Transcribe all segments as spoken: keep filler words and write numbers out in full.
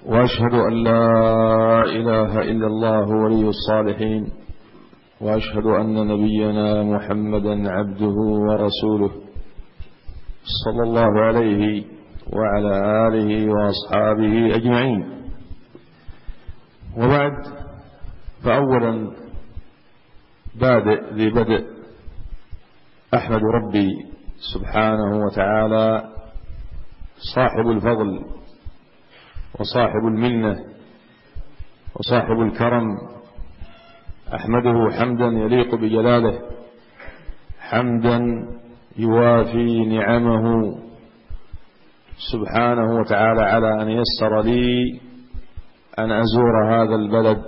وأشهد أن لا إله إلا الله ولي الصالحين، وأشهد أن نبينا محمدا عبده ورسوله صلى الله عليه وعلى آله وأصحابه أجمعين. وبعد، فأولا بادئ ذي بدء أحمد ربي سبحانه وتعالى صاحب الفضل وصاحب المنة وصاحب الكرم، أحمده حمدا يليق بجلاله، حمدا يوافي نعمه سبحانه وتعالى على أن يسر لي أن أزور هذا البلد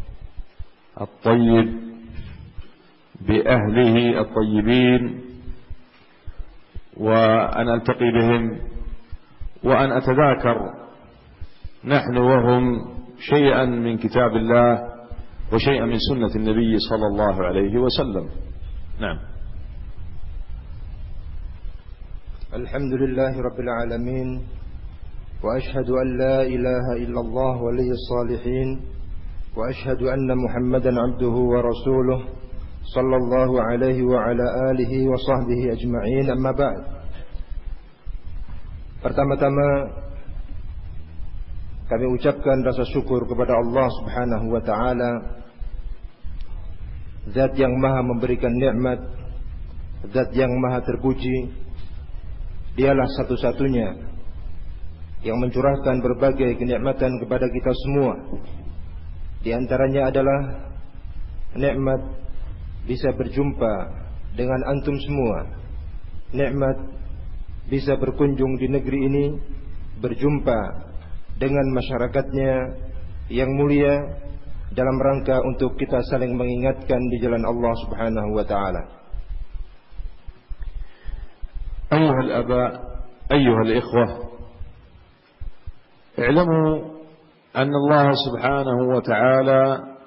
الطيب بأهله الطيبين، وأن ألتقي بهم وأن أتذاكر نحن وهم شيئا من كتاب الله وشيئا من سنة النبي صلى الله عليه وسلم. نعم. الحمد لله رب العالمين، وأشهد أن لا إله إلا الله ولي الصالحين، وأشهد أن محمدا عبده ورسوله صلى الله عليه وعلى آله وصحبه أجمعين. أما بعد. Pertama-tama kami ucapkan rasa syukur kepada Allah Subhanahu wa taala, Zat yang Maha memberikan nikmat, Zat yang Maha terpuji. Dialah satu-satunya yang mencurahkan berbagai kenikmatan kepada kita semua. Di antaranya adalah nikmat bisa berjumpa dengan antum semua, nikmat bisa berkunjung di negeri ini, berjumpa dengan masyarakatnya yang mulia dalam rangka untuk kita saling mengingatkan di jalan Allah Subhanahu wa taala. أيها الآباء، أيها الإخوة، اعلموا أن الله سبحانه وتعالى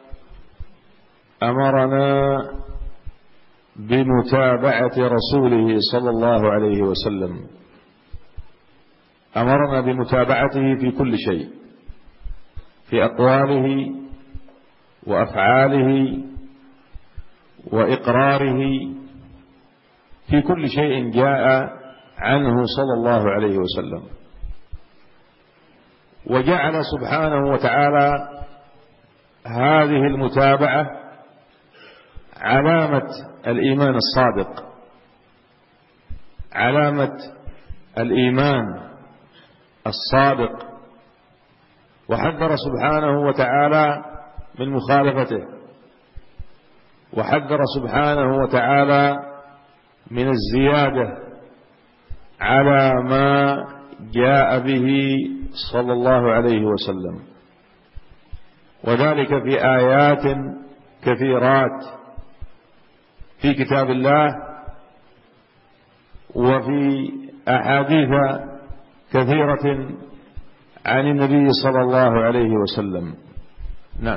أمرنا بمتابعة رسوله صلى الله عليه وسلم، أمرنا بمتابعته في كل شيء، في أقواله وأفعاله وإقراره، في كل شيء جاء عنه صلى الله عليه وسلم. وجعل سبحانه وتعالى هذه المتابعة علامة الإيمان الصادق، علامة الإيمان الصادق، وحذر سبحانه وتعالى من مخالفته، وحذر سبحانه وتعالى من الزيادة على ما جاء به صلى الله عليه وسلم، وذلك في آيات كثيرات في كتاب الله وفي أحاديث كثيرة عن النبي صلى الله عليه وسلم. نعم.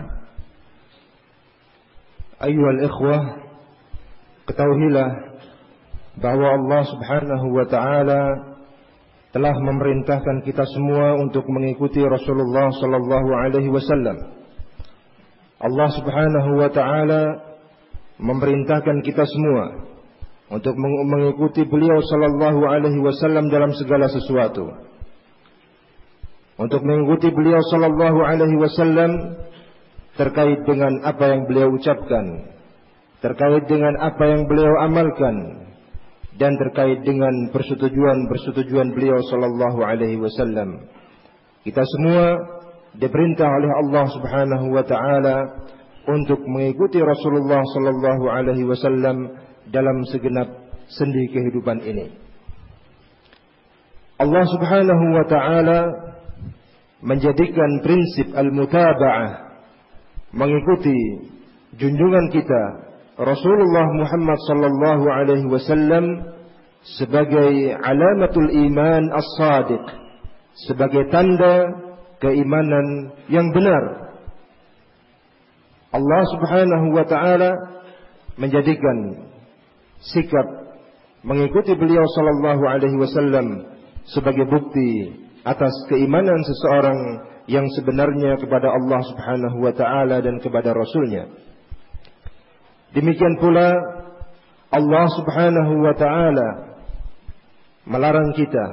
أيها الإخوة، ketahuilah bahwa Allah Subhanahu wa taala telah memerintahkan kita semua untuk mengikuti Rasulullah sallallahu alaihi wasallam. Allah Subhanahu wa taala memerintahkan kita semua untuk mengikuti beliau sallallahu alaihi wasallam dalam segala sesuatu. Untuk mengikuti beliau sallallahu alaihi wasallam terkait dengan apa yang beliau ucapkan, terkait dengan apa yang beliau amalkan, dan terkait dengan persetujuan-persetujuan beliau sallallahu alaihi wasallam. Kita semua diperintah oleh Allah Subhanahu wa taala untuk mengikuti Rasulullah sallallahu alaihi wasallam dalam segenap sendi kehidupan ini. Allah Subhanahu wa taala menjadikan prinsip al-mutaba'ah, mengikuti junjungan kita Rasulullah Muhammad sallallahu alaihi wasallam sebagai alamatul iman as-sadiq, sebagai tanda keimanan yang benar. Allah Subhanahu wa taala menjadikan sikap mengikuti beliau sallallahu alaihi wasallam sebagai bukti atas keimanan seseorang yang sebenarnya kepada Allah Subhanahu wa taala dan kepada Rasul-Nya. Demikian pula Allah Subhanahu wa taala melarang kita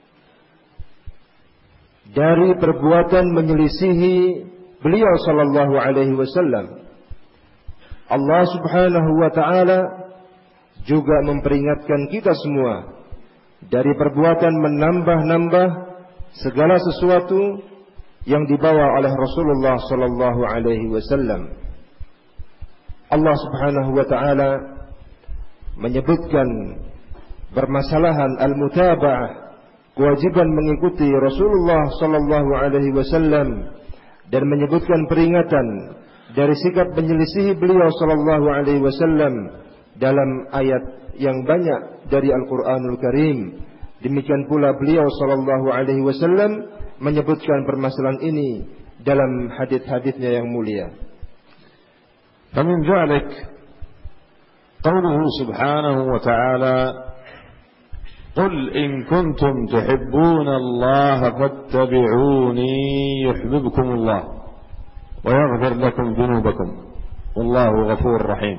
dari perbuatan menyelisihi beliau sallallahu alaihi wasallam. Allah Subhanahu wa taala juga memperingatkan kita semua dari perbuatan menambah-nambah segala sesuatu yang dibawa oleh Rasulullah sallallahu alaihi wasallam. Allah Subhanahu wa taala menyebutkan permasalahan al-mutaba'ah, kewajiban mengikuti Rasulullah sallallahu alaihi wasallam, dan menyebutkan peringatan dari sikap menyelisihi beliau sallallahu alaihi wasallam dalam ayat yang banyak dari Al-Qur'anul Karim. Demikian pula beliau sallallahu alaihi wasallam menyebutkan permasalahan ini dalam hadis-hadisnya yang mulia. فمن ذلك قوله سبحانه وتعالى قل إن كنتم تحبون الله فاتبعوني يحببكم الله ويغفر لكم ذنوبكم والله غفور رحيم.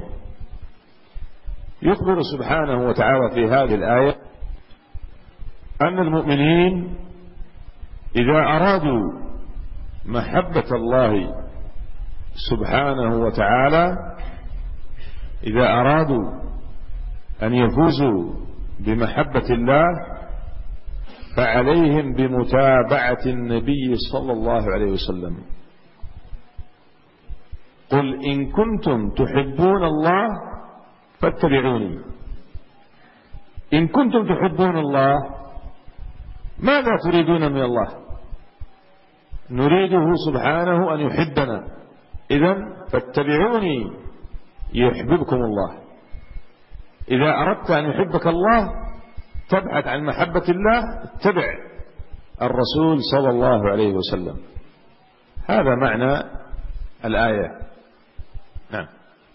يخبر سبحانه وتعالى في هذه الآية أن المؤمنين إذا أرادوا محبة الله سبحانه وتعالى، إذا أرادوا أن يفوزوا بمحبة الله فعليهم بمتابعة النبي صلى الله عليه وسلم. قل إن كنتم تحبون الله فاتبعوني. إن كنتم تحبون الله ماذا تريدون من الله؟ نريده سبحانه أن يحبنا، إذن فاتبعوني يحببكم الله. إذا أردت أن يحبك الله تبحث عن محبة الله، اتبع الرسول صلى الله عليه وسلم. هذا معنى الآية. نعم.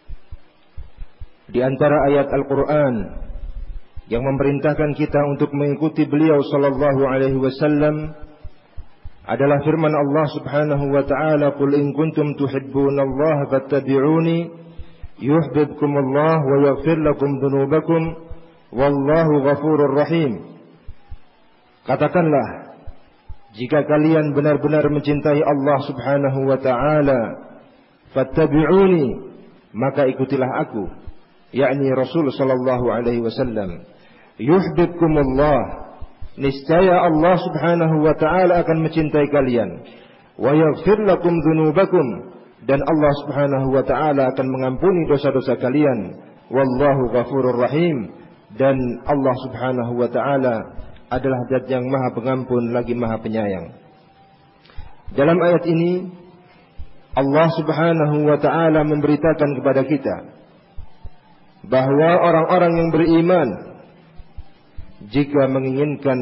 Di antara ayat Al-Quran yang memerintahkan kita untuk mengikuti beliau sallallahu alaihi wasallam adalah firman Allah Subhanahu wa taala, "Qul in kuntum tuhibbunallaha fattabi'uni yuhibbukumullah wa yaghfir lakum dzunubakum wallahu ghafurur rahim." Katakanlah, jika kalian benar-benar mencintai Allah Subhanahu wa taala, fattabi'uni, maka ikutilah aku, yakni Rasul sallallahu alaihi wasallam. Yuhibbukumullah, niscaya Allah Subhanahu wa taala akan mencintai kalian. Wa yaghfir lakum dzunubakum, dan Allah Subhanahu wa taala akan mengampuni dosa-dosa kalian. Wallahu ghafurur rahim, dan Allah Subhanahu wa taala adalah Zat yang Maha Pengampun lagi Maha Penyayang. Dalam ayat ini Allah Subhanahu wa taala memberitakan kepada kita bahwa orang-orang yang beriman jika menginginkan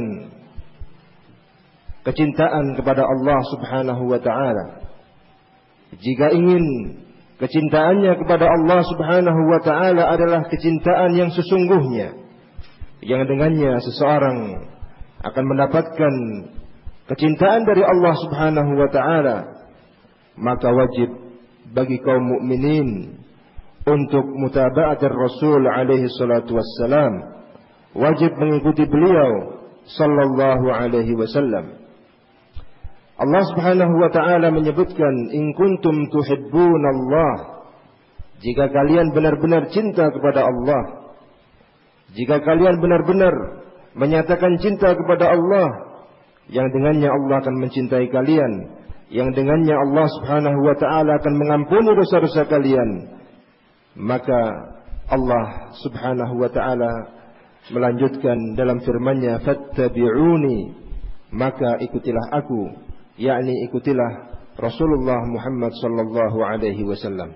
kecintaan kepada Allah Subhanahu wa taala, jika ingin kecintaannya kepada Allah Subhanahu wa taala adalah kecintaan yang sesungguhnya, yang dengannya seseorang akan mendapatkan kecintaan dari Allah Subhanahu wa taala, maka wajib bagi kaum mukminin untuk mutaba'at Rasul alaihi salatu wassalam, wajib mengikuti beliau sallallahu alaihi wasallam. Allah Subhanahu wa taala menyebutkan, in kuntum tuhibbunallah, jika kalian benar-benar cinta kepada Allah, jika kalian benar-benar menyatakan cinta kepada Allah, yang dengannya Allah akan mencintai kalian, yang dengannya Allah Subhanahu wa taala akan mengampuni dosa-dosa kalian, maka Allah Subhanahu wa taala melanjutkan dalam firman-Nya, fattabi'uni, maka ikutilah aku, yakni ikutilah Rasulullah Muhammad sallallahu alaihi wasallam.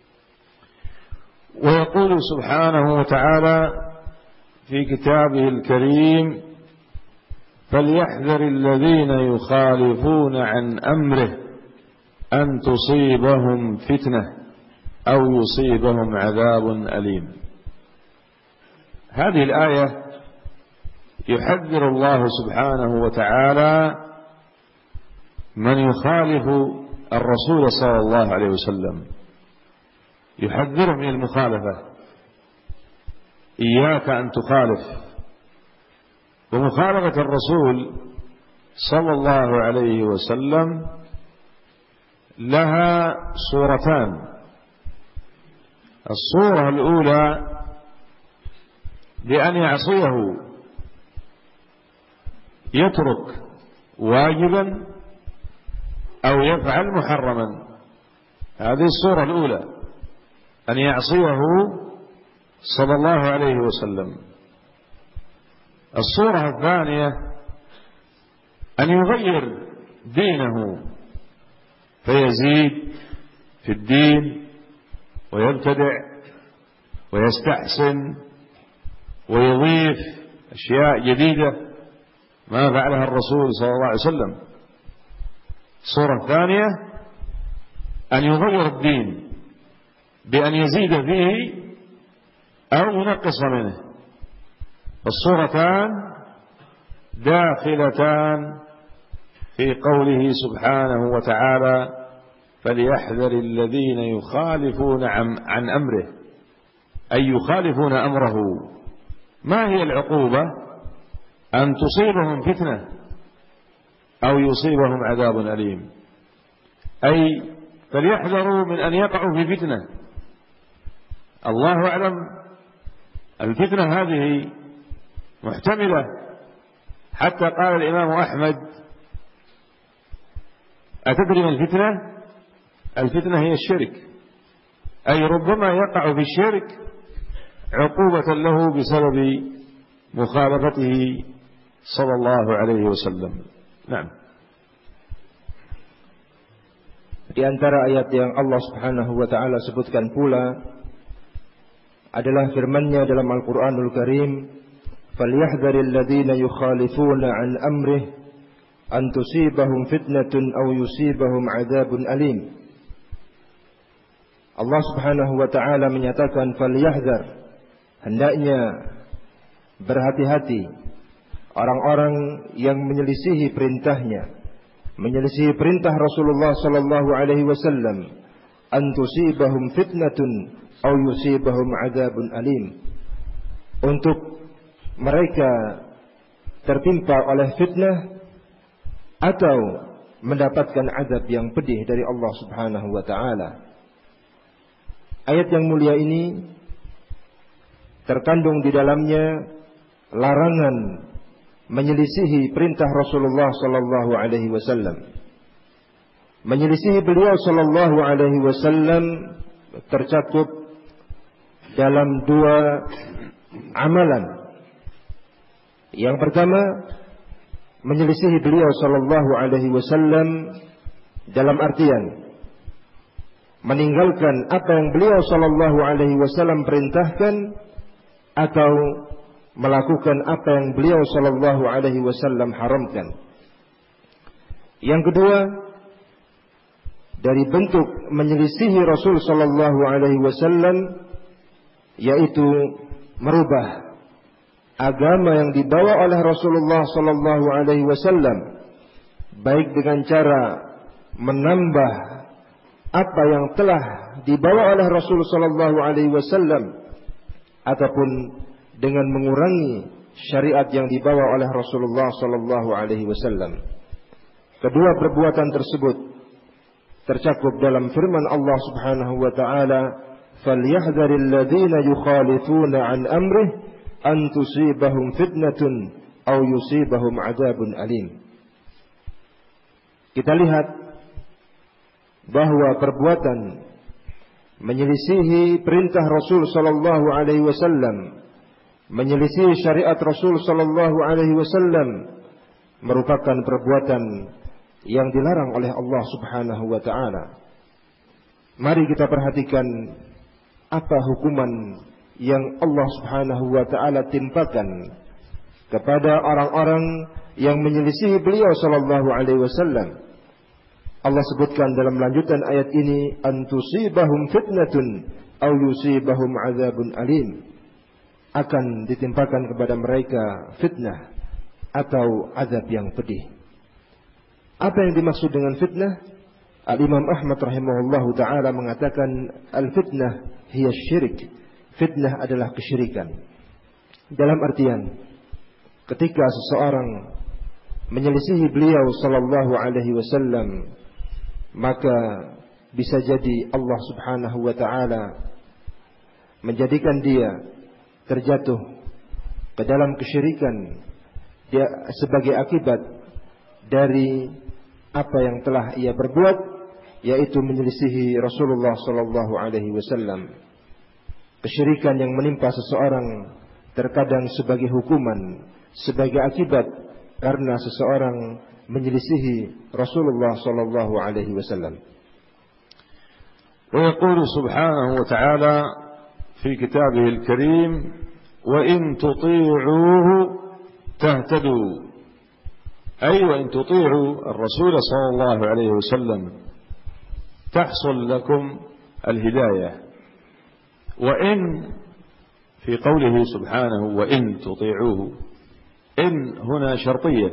Wa yaqulu subhanahu wa ta'ala fi kitabihil karim, فليحذر الذين يخالفون عن أمره أن تصيبهم فتنة أو يصيبهم عذاب أليم. هذه الآية يحذر الله سبحانه وتعالى من يخالف الرسول صلى الله عليه وسلم يحذره من المخالفة. إياك أن تخالف. ومخالفة الرسول صلى الله عليه وسلم لها صورتان. الصورة الأولى بأن يعصيه، يترك واجبا أو يفعل محرما. هذه الصورة الأولى، أن يعصيه صلى الله عليه وسلم. الصورة الثانية أن يغير دينه فيزيد في الدين ويبتدع ويستحسن ويضيف أشياء جديدة ما فعلها الرسول صلى الله عليه وسلم. الصورة الثانية أن يغير الدين بأن يزيد فيه أو ينقص منه. الصورتان داخلتان في قوله سبحانه وتعالى: فليحذر الذين يخالفون عن أمره، أي يخالفون أمره. ما هي العقوبة؟ أن تصيبهم فتنة أو يصيبهم عذاب أليم. أي فليحذروا من أن يقعوا في فتنة. الله أعلم، الفتنة هذه محتملة، حتى قال الإمام أحمد: أتدري ما الفتنة؟ الفتنة هي الشرك. أي ربما يقع في الشرك عقوبة له بسبب مخالفته صلى الله عليه وسلم. نعم. Di antara ayat yang Allah Subhanahu wa taala sebutkan pula adalah firman-Nya dalam Al-Qur'anul Karim, "Falyahdharil ladzina yukhalifuna an amrihi an tusibahum fitnatun aw yusibahum 'adzabun alim." Allah Subhanahu wa taala menyatakan falyahdhar, hendaknya berhati-hati orang-orang yang menyelisihi perintahnya, menyelisihi perintah Rasulullah sallallahu alaihi wasallam, an tusibahum fitnatun aw yusibahum 'adzabun alim, untuk mereka tertimpa oleh fitnah atau mendapatkan azab yang pedih dari Allah Subhanahu wa taala. Ayat yang mulia ini terkandung di dalamnya larangan menyelisihi perintah Rasulullah sallallahu alaihi wasallam. Menyelisihi beliau sallallahu alaihi wasallam tercakup dalam dua amalan. Yang pertama, menyelisihi beliau sallallahu alaihi wasallam dalam artian meninggalkan apa yang beliau sallallahu alaihi wasallam perintahkan atau melakukan apa yang beliau sallallahu alaihi wasallam haramkan. Yang kedua, dari bentuk menyelisihi Rasul sallallahu alaihi wasallam yaitu merubah agama yang dibawa oleh Rasulullah sallallahu alaihi wasallam, baik dengan cara menambah apa yang telah dibawa oleh Rasul sallallahu alaihi wasallam ataupun dengan mengurangi syariat yang dibawa oleh Rasulullah sallallahu alaihi wasallam. Kedua perbuatan tersebut tercakup dalam firman Allah Subhanahu wa taala, "Falyahdharil ladzina yukhalifuna an amrih an tusibahum fitnatun aw yusibahum 'adzabun alim." Kita lihat bahwa perbuatan menyelisihi perintah Rasul sallallahu alaihi wasallam, menyelisihi syariat Rasul sallallahu alaihi wasallam merupakan perbuatan yang dilarang oleh Allah Subhanahu wa taala. Mari kita perhatikan apa hukuman yang Allah Subhanahu wa taala timpakan kepada orang-orang yang menyelisihi beliau sallallahu alaihi wasallam. Allah sebutkan dalam lanjutan ayat ini, an tusibahum fitnatun aw yusibahum 'adzabun alim, akan ditimpakan kepada mereka fitnah atau azab yang pedih. Apa yang dimaksud dengan fitnah? Al-Imam Ahmad rahimahullahu ta'ala mengatakan al-fitnah hiya syirik. Fitnah adalah kesyirikan. Dalam artian, ketika seseorang menyelisihi beliau sallallahu alaihi wasallam, maka bisa jadi Allah subhanahu wa ta'ala menjadikan dia terjatuh ke dalam kesyirikan dia sebagai akibat dari apa yang telah ia berbuat, yaitu menyelisihi Rasulullah sallallahu alaihi wasallam. Kesyirikan yang menimpa seseorang terkadang sebagai hukuman, sebagai akibat karena seseorang menyelisihi Rasulullah sallallahu alaihi wasallam. ويقول سبحانه وتعالى في كتابه الكريم: وإن تطيعوه تهتدوا. أي وإن تطيعوا الرسول صلى الله عليه وسلم تحصل لكم الهداية. وإن في قوله سبحانه وإن تطيعوه، إن هنا شرطية،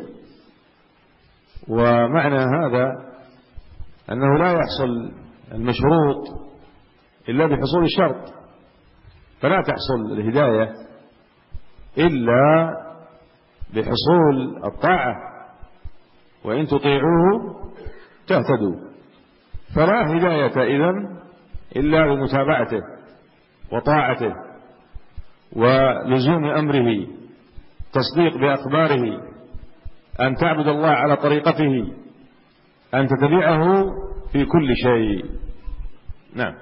ومعنى هذا أنه لا يحصل المشروط إلا بحصول الشرط، فلا تحصل الهداية إلا بحصول الطاعة. وإن تطيعوه تهتدوا، فلا هداية إذن إلا بمتابعته وطاعته ولزوم أمره، تصديق بأخباره، أن تعبد الله على طريقته، أن تتبعه في كل شيء. Nah,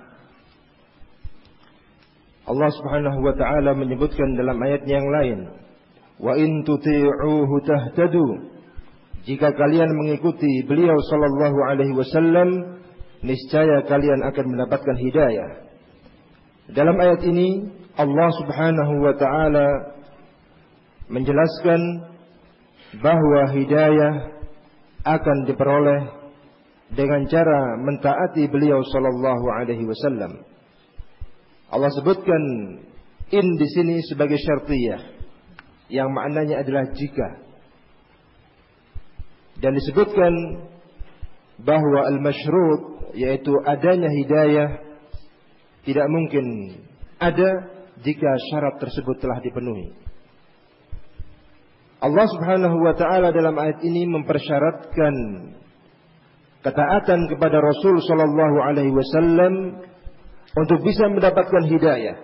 Allah Subhanahu wa taala menyebutkan dalam ayat yang lain, wa in tuti'uhu tahtadu. Jika kalian mengikuti beliau sallallahu alaihi wasallam, niscaya kalian akan mendapatkan hidayah. Dalam ayat ini Allah Subhanahu wa taala menjelaskan bahwa hidayah akan diperoleh dengan cara mentaati beliau sallallahu alaihi wasallam. Allah sebutkan in di sini sebagai syartiyah, yang maknanya adalah jika. Dan disebutkan bahwa al-masyrut, yaitu adanya hidayah, tidak mungkin ada jika syarat tersebut telah dipenuhi. Allah Subhanahu wa taala dalam ayat ini mempersyaratkan ketaatan kepada Rasul sallallahu alaihi wasallam untuk bisa mendapatkan hidayah.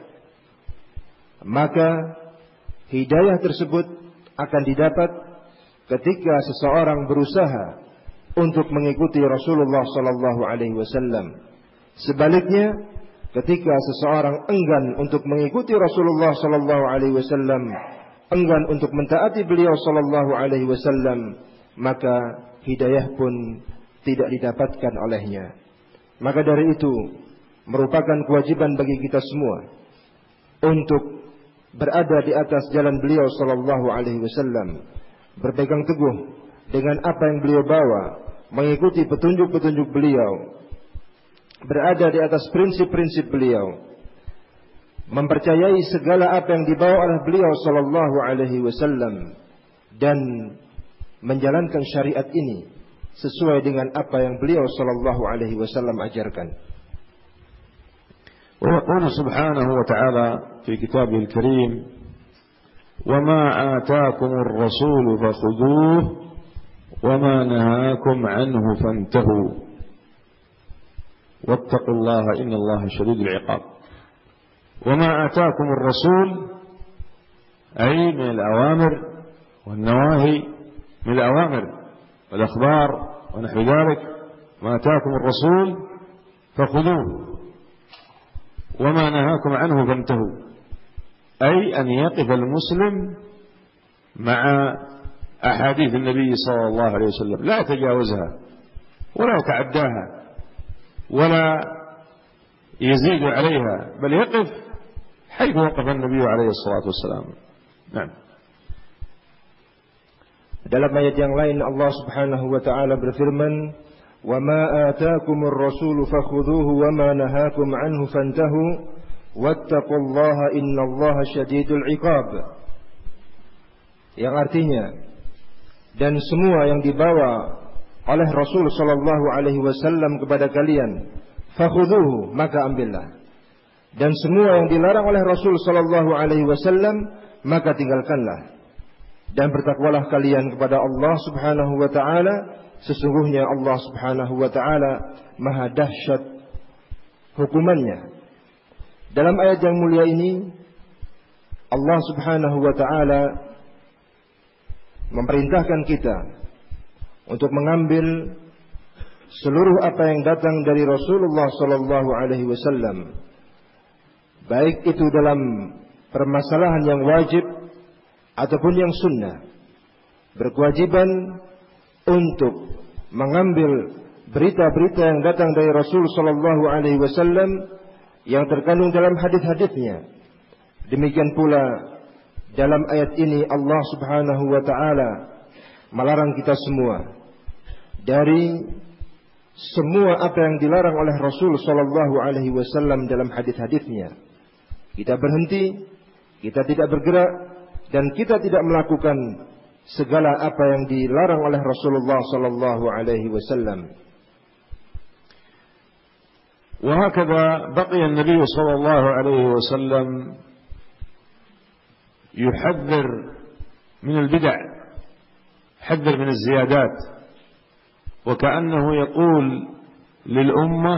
Maka hidayah tersebut akan didapat ketika seseorang berusaha untuk mengikuti Rasulullah sallallahu alaihi wasallam. Sebaliknya, ketika seseorang enggan untuk mengikuti Rasulullah sallallahu alaihi wasallam, enggan untuk mentaati beliau sallallahu alaihi wasallam, maka hidayah pun tidak didapatkan olehnya. Maka dari itu merupakan kewajiban bagi kita semua untuk berada di atas jalan beliau sallallahu alaihi wasallam, berpegang teguh dengan apa yang beliau bawa, mengikuti petunjuk-petunjuk beliau, berada di atas prinsip-prinsip beliau, mempercayai segala apa yang dibawa oleh beliau sallallahu alaihi wasallam, dan menjalankan syariat ini sesuai dengan apa yang beliau sallallahu alaihi wasallam ajarkan. Wa yaqulu subhanahu wa ta'ala fi kitabih al-karim: "Wa ma ataakumur rasul fakhudhuhu wa ma nahakum 'anhu fantahu. Wattaqullaha innallaha shadidul 'iqab." Wa ma ataakumur rasul ay min al-awamir wan nawahi, min al-awamir wal akhbar wa nahwu dhalik. Ma ataakumur rasul fakhudhuhu وما نهاكم عنه فانتهوا، أي أن يقف المسلم مع أحاديث النبي صلى الله عليه وسلم، لا يتجاوزها ولا يتعداها ولا يزيد عليها، بل يقف حيث وقف النبي عليه الصلاة والسلام. نعم. Dalam ayat yang lain Allah Subhanahu wa taala berfirman, وَمَا آتَاكُمُ الرَّسُولُ فَخُذُوهُ وَمَا نَهَاكُمْ عَنْهُ فَانْتَهُوا وَاتَّقُوا اللَّهَ إِنَّ اللَّهَ شَدِيدُ الْعِقَابِ. Yang artinya, dan semua yang dibawa oleh Rasul sallallahu alaihi wasallam kepada kalian, fakhudhuhu, maka ambillah. Dan semua yang dilarang oleh Rasul sallallahu alaihi wasallam, maka tinggalkanlah. Dan bertakwalah kalian kepada Allah Subhanahu wa taala, sesungguhnya Allah Subhanahu wa taala maha dahsyat hukumannya. Dalam ayat yang mulia ini Allah Subhanahu wa taala memerintahkan kita untuk mengambil seluruh apa yang datang dari Rasulullah sallallahu alaihi wasallam, baik itu dalam permasalahan yang wajib ataupun yang sunnah. Berkewajiban untuk mengambil berita-berita yang datang dari Rasul sallallahu alaihi wasallam yang terkandung dalam hadis-hadisnya. Demikian pula dalam ayat ini Allah Subhanahu wa taala melarang kita semua dari semua apa yang dilarang oleh Rasul sallallahu alaihi wasallam dalam hadis-hadisnya. Kita berhenti, kita tidak bergerak, dan kita tidak melakukan segala apa yang dilarang oleh Rasulullah sallallahu alaihi wasallam. وهكذا بقي النبي صلى الله عليه وسلم يحذر من البدع، يحذر من الزيادات، وكأنه يقول للأمة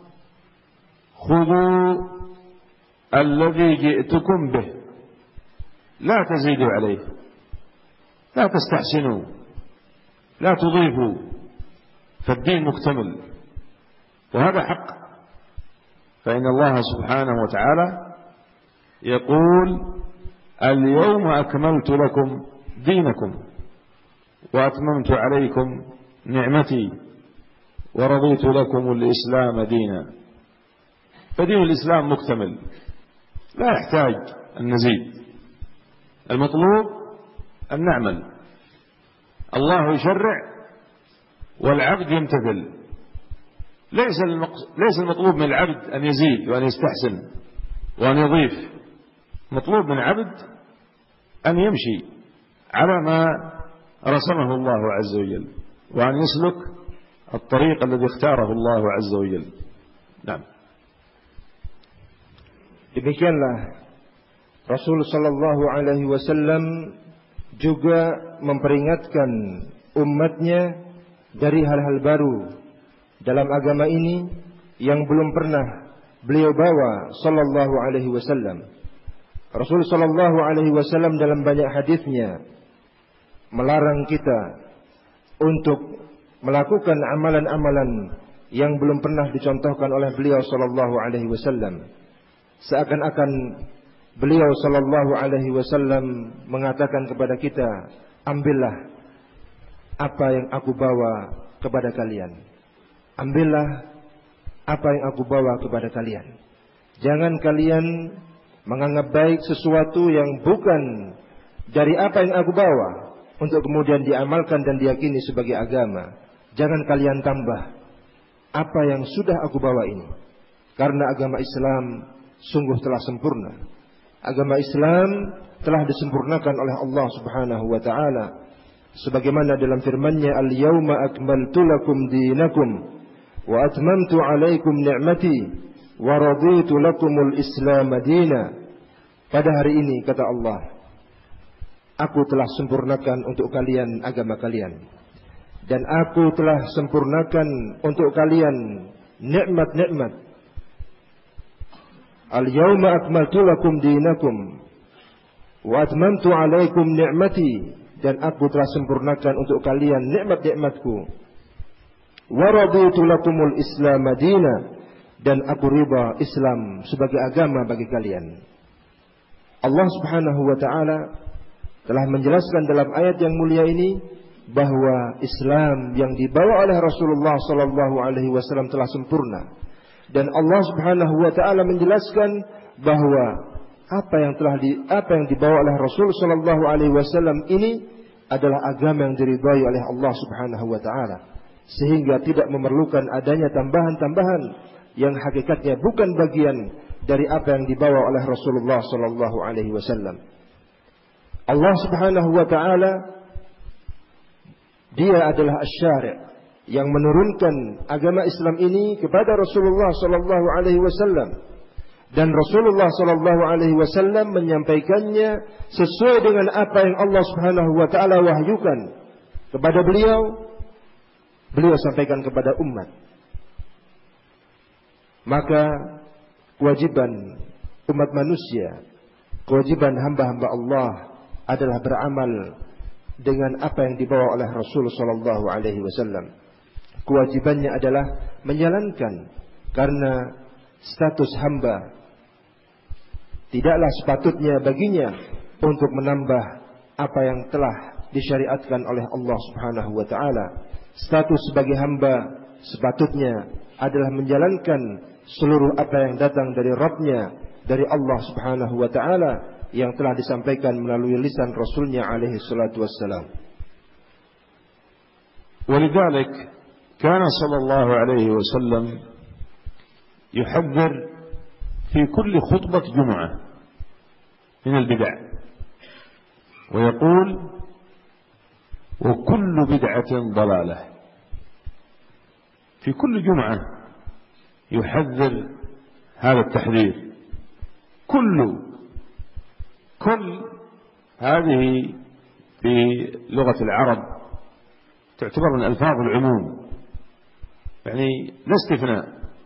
خذوا الذي جئتكم به لا تزيدوا عليه، لا تستحسنوا، لا تضيفوا، فالدين مكتمل. وهذا حق، فإن الله سبحانه وتعالى يقول اليوم أكملت لكم دينكم وأتممت عليكم نعمتي ورضيت لكم الإسلام دينا. فدين الإسلام مكتمل لا يحتاج أن نزيد، المطلوب أن نعمل. الله يشرع والعبد يمتثل، ليس ليس المطلوب من العبد أن يزيد وأن يستحسن وأن يضيف، مطلوب من عبد أن يمشي على ما رسمه الله عز وجل، وأن يسلك الطريق الذي اختاره الله عز وجل. نعم. Demikianlah Rasul sallallahu alaihi wasallam juga memperingatkan umatnya dari hal-hal baru dalam agama ini yang belum pernah beliau bawa sallallahu alaihi wasallam. Rasul sallallahu alaihi wasallam dalam banyak hadisnya melarang kita untuk melakukan amalan-amalan yang belum pernah dicontohkan oleh beliau sallallahu alaihi wasallam. Seakan-akan beliau sallallahu alaihi wasallam mengatakan kepada kita, ambillah apa yang aku bawa kepada kalian. Ambillah apa yang aku bawa kepada kalian. Jangan kalian menganggap baik sesuatu yang bukan dari apa yang aku bawa untuk kemudian diamalkan dan diyakini sebagai agama. Jangan kalian tambah apa yang sudah aku bawa ini. Karena agama Islam sungguh telah sempurna. Agama Islam telah disempurnakan oleh Allah Subhanahu wa taala sebagaimana dalam firman-Nya, al-yauma akmaltu lakum dinakum wa atmamtu 'alaikum ni'mati wa raditu lakumul Islam madina. Pada hari ini kata Allah, aku telah sempurnakan untuk kalian agama kalian, dan aku telah sempurnakan untuk kalian nikmat-nikmat. Al-yawma akmaltu lakum dinakum wa atmamtu 'alaikum ni'mati, dan aku telah sempurnakan untuk kalian nikmat-nikmatku. Wa raditu lakumul Islam madina, dan aku ridha Islam sebagai agama bagi kalian. Allah Subhanahu wa taala telah menjelaskan dalam ayat yang mulia ini bahwa Islam yang dibawa oleh Rasulullah sallallahu alaihi wasallam telah sempurna. Dan Allah Subhanahu wa taala menjelaskan bahwa apa yang telah di, apa yang dibawa oleh Rasul sallallahu alaihi wasallam ini adalah agama yang diridhai oleh Allah Subhanahu wa taala, sehingga tidak memerlukan adanya tambahan-tambahan yang hakikatnya bukan bagian dari apa yang dibawa oleh Rasulullah sallallahu alaihi wasallam. Allah Subhanahu wa taala, Dia adalah asy-syari', yang menurunkan agama Islam ini kepada Rasulullah sallallahu alaihi wasallam, dan Rasulullah sallallahu alaihi wasallam menyampaikannya sesuai dengan apa yang Allah Subhanahu wa taala wahyukan kepada beliau, beliau sampaikan kepada umat. Maka kewajiban umat manusia, kewajiban hamba-hamba Allah adalah beramal dengan apa yang dibawa oleh Rasul sallallahu alaihi wasallam. Kewajibannya adalah menjalankan, karena status hamba tidaklah sepatutnya baginya untuk menambah apa yang telah disyariatkan oleh Allah Subhanahu wa taala. Status sebagai hamba sepatutnya adalah menjalankan seluruh apa yang datang dari Rabb-Nya, dari Allah Subhanahu wa taala, yang telah disampaikan melalui lisan Rasulnya alaihi salatu wassalam. ولذلك كان صلى الله عليه وسلم يحذر في كل خطبة جمعة من البدع، ويقول وكل بدعة ضلالة. في كل جمعة يحذر هذا التحذير. كل كل هذه في لغة العرب تعتبر من ألفاظ العموم، يعني لا استثناء.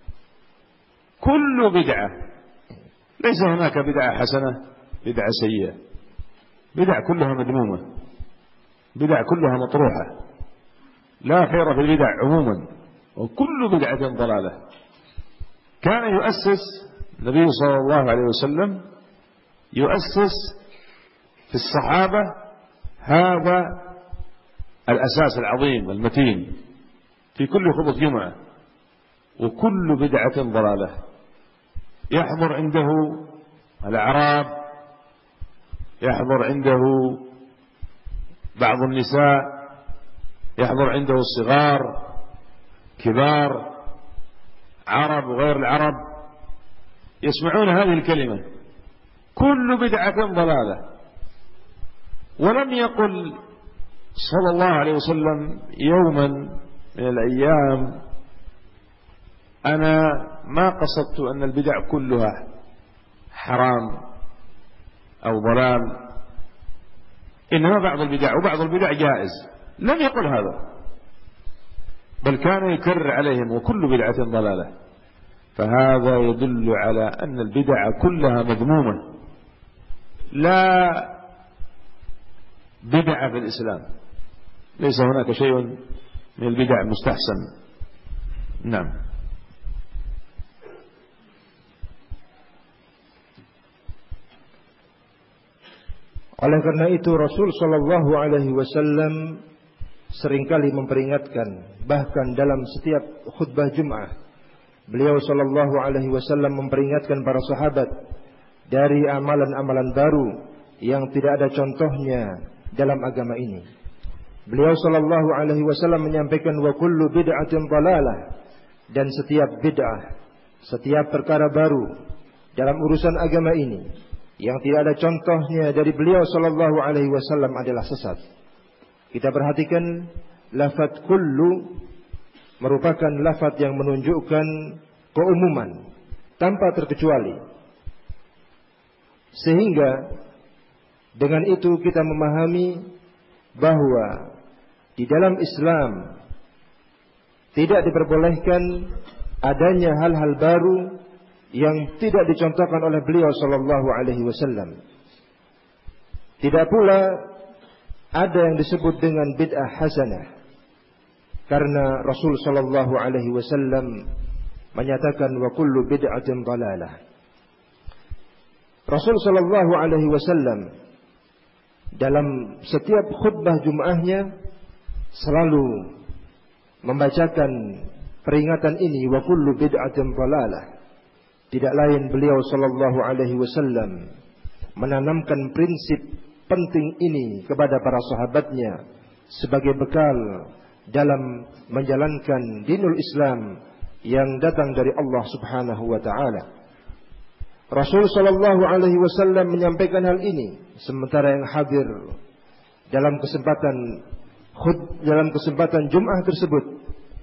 كل بدعة، ليس هناك بدعة حسنة بدعة سيئة، بدع كلها مذمومة، بدع كلها مطروحة، لا خير في البدع عموما، وكل بدعة ضلالة. كان يؤسس النبي صلى الله عليه وسلم يؤسس في الصحابة هذا الأساس العظيم المتين في كل خطبة جمعة، وكل بدعة ضلالة. يحضر عنده الأعراب، يحضر عنده بعض النساء، يحضر عنده الصغار، كبار، عرب وغير العرب، يسمعون هذه الكلمة كل بدعة ضلالة. ولم يقل صلى الله عليه وسلم يوما من الأيام أنا ما قصدت أن البدع كلها حرام أو ضلال، إنما بعض البدع وبعض البدع جائز. لم يقل هذا، بل كان يكرر عليهم وكل بدعة ضلالة. فهذا يدل على أن البدع كلها مذمومة، لا بدع في الإسلام، ليس هناك شيء من البدع مستحسن. نعم. Oleh karena itu Rasul sallallahu alaihi wasallam seringkali memperingatkan, bahkan dalam setiap khutbah Jumat beliau sallallahu alaihi wasallam memperingatkan para sahabat dari amalan-amalan baru yang tidak ada contohnya dalam agama ini. Beliau sallallahu alaihi wasallam menyampaikan wa kullu bid'atin dhalalah, dan setiap bid'ah, setiap perkara baru dalam urusan agama ini yang tidak ada contohnya dari beliau sallallahu alaihi wasallam adalah sesat. Kita perhatikan lafaz kullu merupakan lafaz yang menunjukkan keumuman tanpa terkecuali. Sehingga dengan itu kita memahami bahwa di dalam Islam tidak diperbolehkan adanya hal-hal baru yang tidak dicontohkan oleh beliau sallallahu alaihi wasallam. Tidak pula ada yang disebut dengan bid'ah hasanah, karena Rasul sallallahu alaihi wasallam menyatakan wa kullu bid'atin dhalalah. Rasul sallallahu alaihi wasallam dalam setiap khutbah Jumatnya selalu membacakan peringatan ini wa kullu bid'atin dhalalah. Tidak lain beliau sallallahu alaihi wasallam menanamkan prinsip penting ini kepada para sahabatnya sebagai bekal dalam menjalankan dinul Islam yang datang dari Allah Subhanahu wa taala. Rasul sallallahu alaihi wasallam menyampaikan hal ini sementara yang hadir dalam kesempatan khut dalam kesempatan Jumat tersebut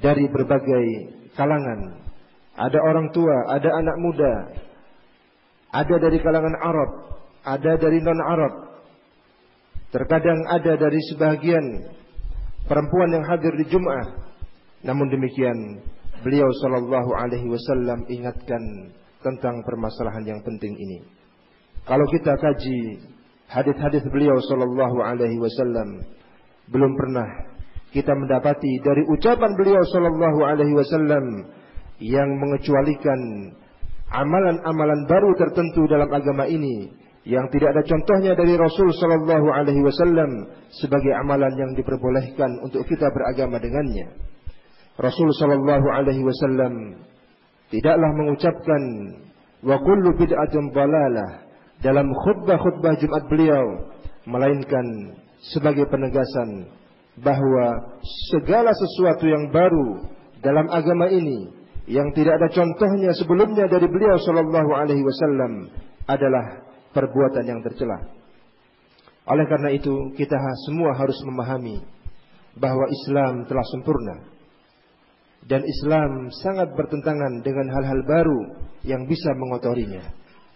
dari berbagai kalangan. Ada orang tua, ada anak muda, ada dari kalangan Arab, ada dari non-Arab. Terkadang ada dari sebahagian perempuan yang hadir di Jum'ah. Namun demikian, beliau sallallahu alaihi wasallam ingatkan tentang permasalahan yang penting ini. Kalau kita kaji hadis-hadis beliau sallallahu alaihi wasallam, belum pernah kita mendapati dari ucapan beliau sallallahu alaihi wasallam yang mengecualikan amalan-amalan baru tertentu dalam agama ini yang tidak ada contohnya dari Rasul sallallahu alaihi wasallam sebagai amalan yang diperbolehkan untuk kita beragama dengannya. Rasul sallallahu alaihi wasallam tidaklah mengucapkan wa kullu bid'atin dhalalah dalam khutbah-khutbah Jumat beliau, melainkan sebagai penegasan bahwa segala sesuatu yang baru dalam agama ini yang tidak ada contohnya sebelumnya dari beliau sallallahu alaihi wasallam adalah perbuatan yang tercela. Oleh karena itu, kita semua harus memahami bahwa Islam telah sempurna dan Islam sangat bertentangan dengan hal-hal baru yang bisa mengotorinya.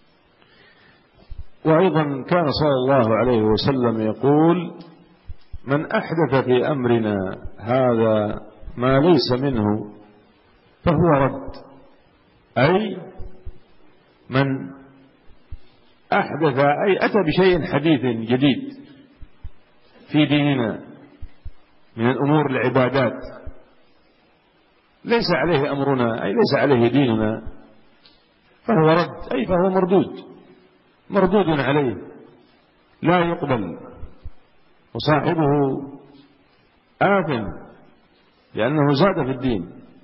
وأيضا كان صلى الله عليه وسلم يقول من أحدث في أمرنا هذا ما ليس منه فهو رد. أي من أحدث أي أتى بشيء حديث جديد في ديننا من الأمور العبادات ليس عليه أمرنا أي ليس عليه ديننا فهو رد أي فهو مردود مردود عليه لا يقبل وصاحبه آثم لأنه زاد في الدين.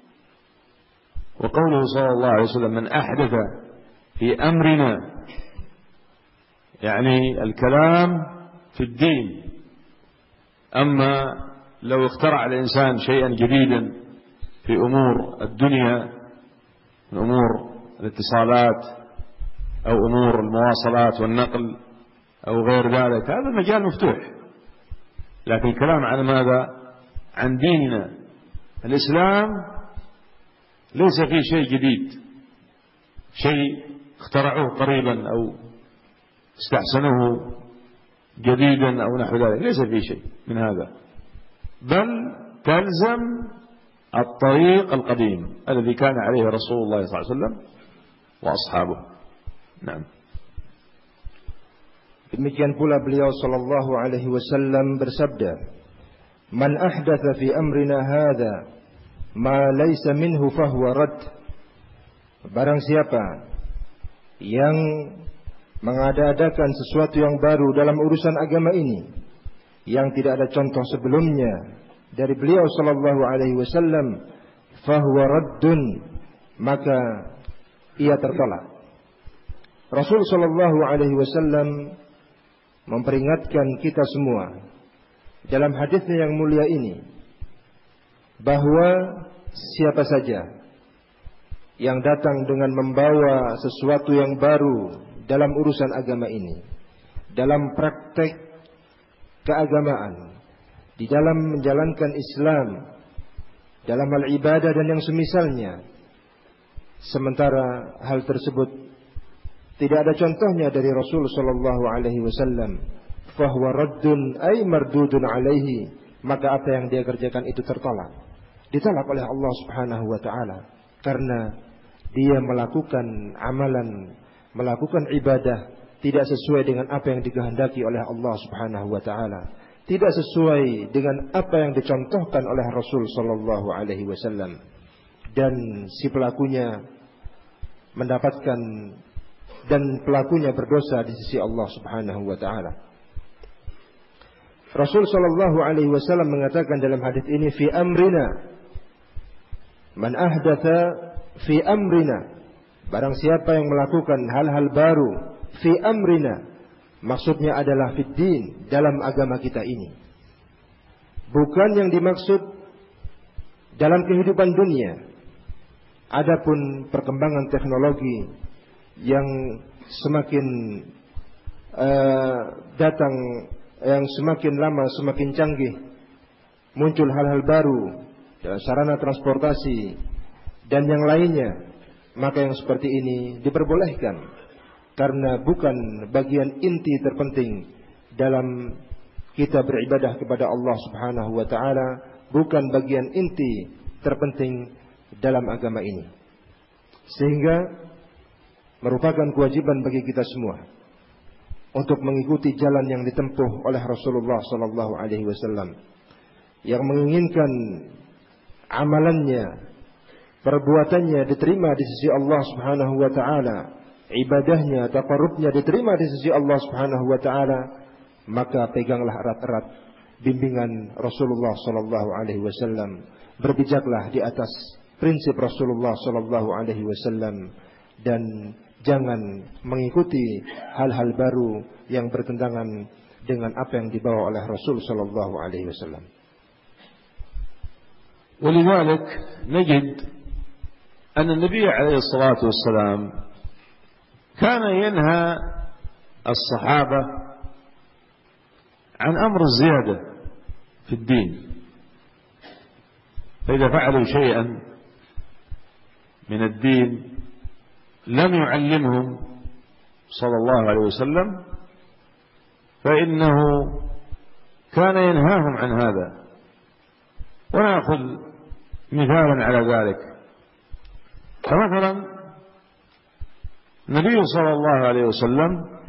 وقوله صلى الله عليه وسلم من أحدث في أمرنا يعني الكلام في الدين. أما لو اخترع الإنسان شيئا جديدا في أمور الدنيا من أمور الاتصالات أو أمور المواصلات والنقل أو غير ذلك هذا المجال مفتوح. لكن الكلام عن ماذا؟ عن ديننا. الإسلام ليس فيه شيء جديد، شيء اخترعوه قريبا أو استحسنوه جديدا أو نحو ذلك، ليس فيه شيء من هذا، بل تلزم الطريق القديم الذي كان عليه رسول الله صلى الله عليه وسلم وأصحابه. Nah. Demikian pula beliau sallallahu alaihi wasallam bersabda, "Man ahdatsa fi amrina hadza ma laysa minhu fahuwa rad." Barang siapa yang mengada-adakan sesuatu yang baru dalam urusan agama ini yang tidak ada contoh sebelumnya dari beliau sallallahu alaihi wasallam, fahuwa raddun, maka ia tertolak. Rasul sallallahu alaihi wasallam memperingatkan kita semua dalam hadisnya yang mulia ini bahwa siapa saja yang datang dengan membawa sesuatu yang baru dalam urusan agama ini, dalam praktek keagamaan, di dalam menjalankan Islam, dalam hal ibadah dan yang semisalnya, sementara hal tersebut tidak ada contohnya dari Rasul sallallahu alaihi wasallam, fahuwa raddun ay mardudun alaihi, maka apa yang dia kerjakan itu tertolak, ditolak oleh Allah Subhanahu wa taala, karena dia melakukan amalan, melakukan ibadah tidak sesuai dengan apa yang dikehendaki oleh Allah Subhanahu wa taala, tidak sesuai dengan apa yang dicontohkan oleh Rasul sallallahu alaihi wasallam, dan si pelakunya mendapatkan dan pelakunya berdosa di sisi Allah Subhanahu wa taala. Rasul sallallahu alaihi wasallam mengatakan dalam hadis ini, fi amrina, man ahdatsa fi amrina, barang siapa yang melakukan hal-hal baru fi amrina, maksudnya adalah fid din, dalam agama kita ini, bukan yang dimaksud dalam kehidupan dunia. Adapun perkembangan teknologi yang semakin uh, datang, yang semakin lama semakin canggih, muncul hal-hal baru sarana transportasi dan yang lainnya, maka yang seperti ini diperbolehkan karena bukan bagian inti terpenting dalam kita beribadah kepada Allah Subhanahu wa taala, bukan bagian inti terpenting dalam agama ini. Sehingga merupakan kewajiban bagi kita semua untuk mengikuti jalan yang ditempuh oleh Rasulullah sallallahu alaihi wasallam yang menginginkan amalannya, perbuatannya diterima di sisi Allah Subhanahu wa taala, ibadahnya, taqarrubnya diterima di sisi Allah Subhanahu wa taala, maka peganglah erat-erat bimbingan Rasulullah sallallahu alaihi wasallam, berbijaklah di atas prinsip Rasulullah sallallahu alaihi wasallam dan jangan mengikuti hal-hal baru yang bertentangan dengan apa yang dibawa oleh Rasul sallallahu alaihi wasallam. ولذلك نجد أن النبي عليه الصلاة والسلام كان ينهى الصحابة عن أمر الزيادة في الدين، فإذا فعلوا شيئا من الدين لم يعلمهم صلى الله عليه وسلم فإنه كان ينهاهم عن هذا. ونأخذ مثالا على ذلك، فمثلا النبي صلى الله عليه وسلم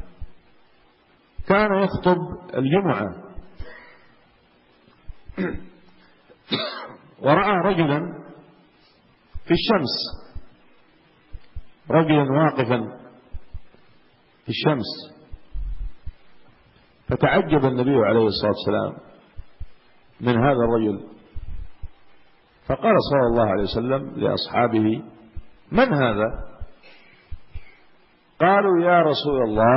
كان يخطب الجمعة ورأى رجلا في الشمس، رجلا واقفا في الشمس، فتعجب النبي عليه الصلاة والسلام من هذا الرجل، فقال صلى الله عليه وسلم لأصحابه: من هذا؟ قالوا: يا رسول الله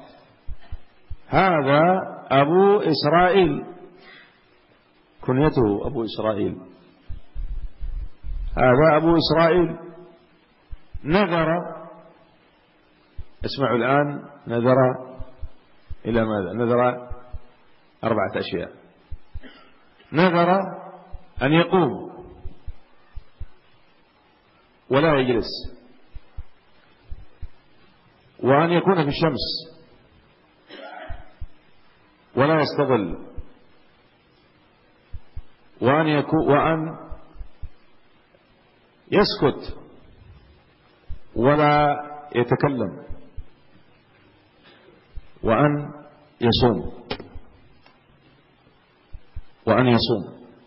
هذا أبو إسرائيل، كنيته أبو إسرائيل، هذا أبو إسرائيل نذر، اسمعوا الآن، نذر إلى ماذا؟ نذر أربعة أشياء. نذر أن يقوم ولا يجلس، وأن يكون في الشمس ولا يستظل، وأن يكون وأن يسكت ولا يتكلم، وأن يصوم وأن يصوم.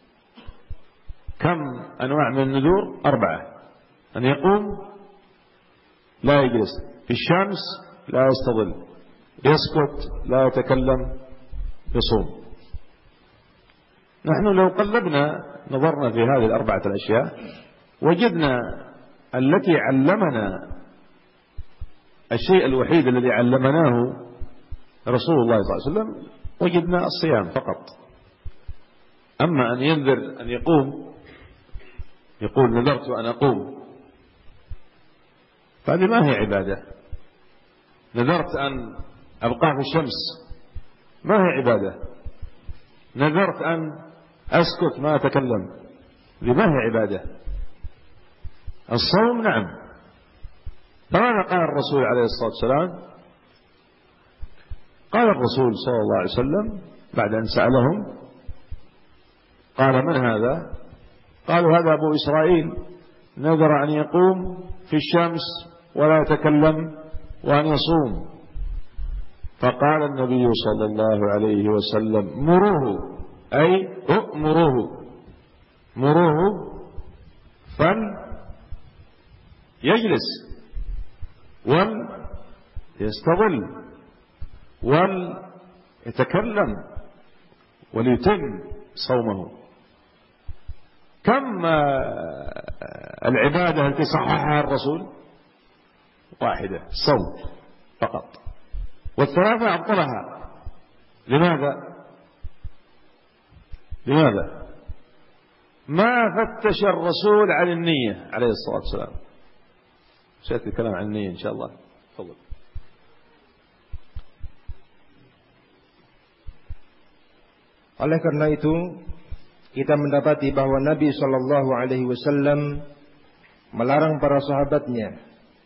كم أنواع من النذور؟ أربعة: أن يقوم، لا يجلس، في الشمس لا يستظل، يسكت، لا يتكلم، يصوم. نحن لو قلبنا نظرنا في هذه الأربعة الأشياء وجدنا التي علمنا الشيء الوحيد الذي علمناه رسول الله صلى الله عليه وسلم وجدنا الصيام فقط. أما أن ينذر أن يقوم، يقول نذرت أن أقوم، فهذه ما هي عبادة. نذرت أن أبقى في الشمس، ما هي عبادة. نذرت أن أسكت ما أتكلم، هذه ما هي عبادة. الصوم نعم. فماذا قال الرسول عليه الصلاة والسلام؟ قال الرسول صلى الله عليه وسلم بعد أن سألهم، قال: من هذا؟ قالوا: هذا أبو إسرائيل نذر أن يقوم في الشمس ولا يتكلم وأن يصوم. فقال النبي صلى الله عليه وسلم: مروه، أي أؤمروه، مروه فليجلس وليستظل وليتكلم وليتم صومه. كم العبادة التي صححها الرسول؟ واحدة، الصوم فقط، والثلاثة أبطلها. لماذا؟ لماذا؟ ما فتش الرسول عن النية عليه الصلاة والسلام. سيأتي الكلام عن النية إن شاء الله. تفضل. Oleh karena itu kita mendapati bahwa Nabi sallallahu alaihi wasallam melarang para sahabatnya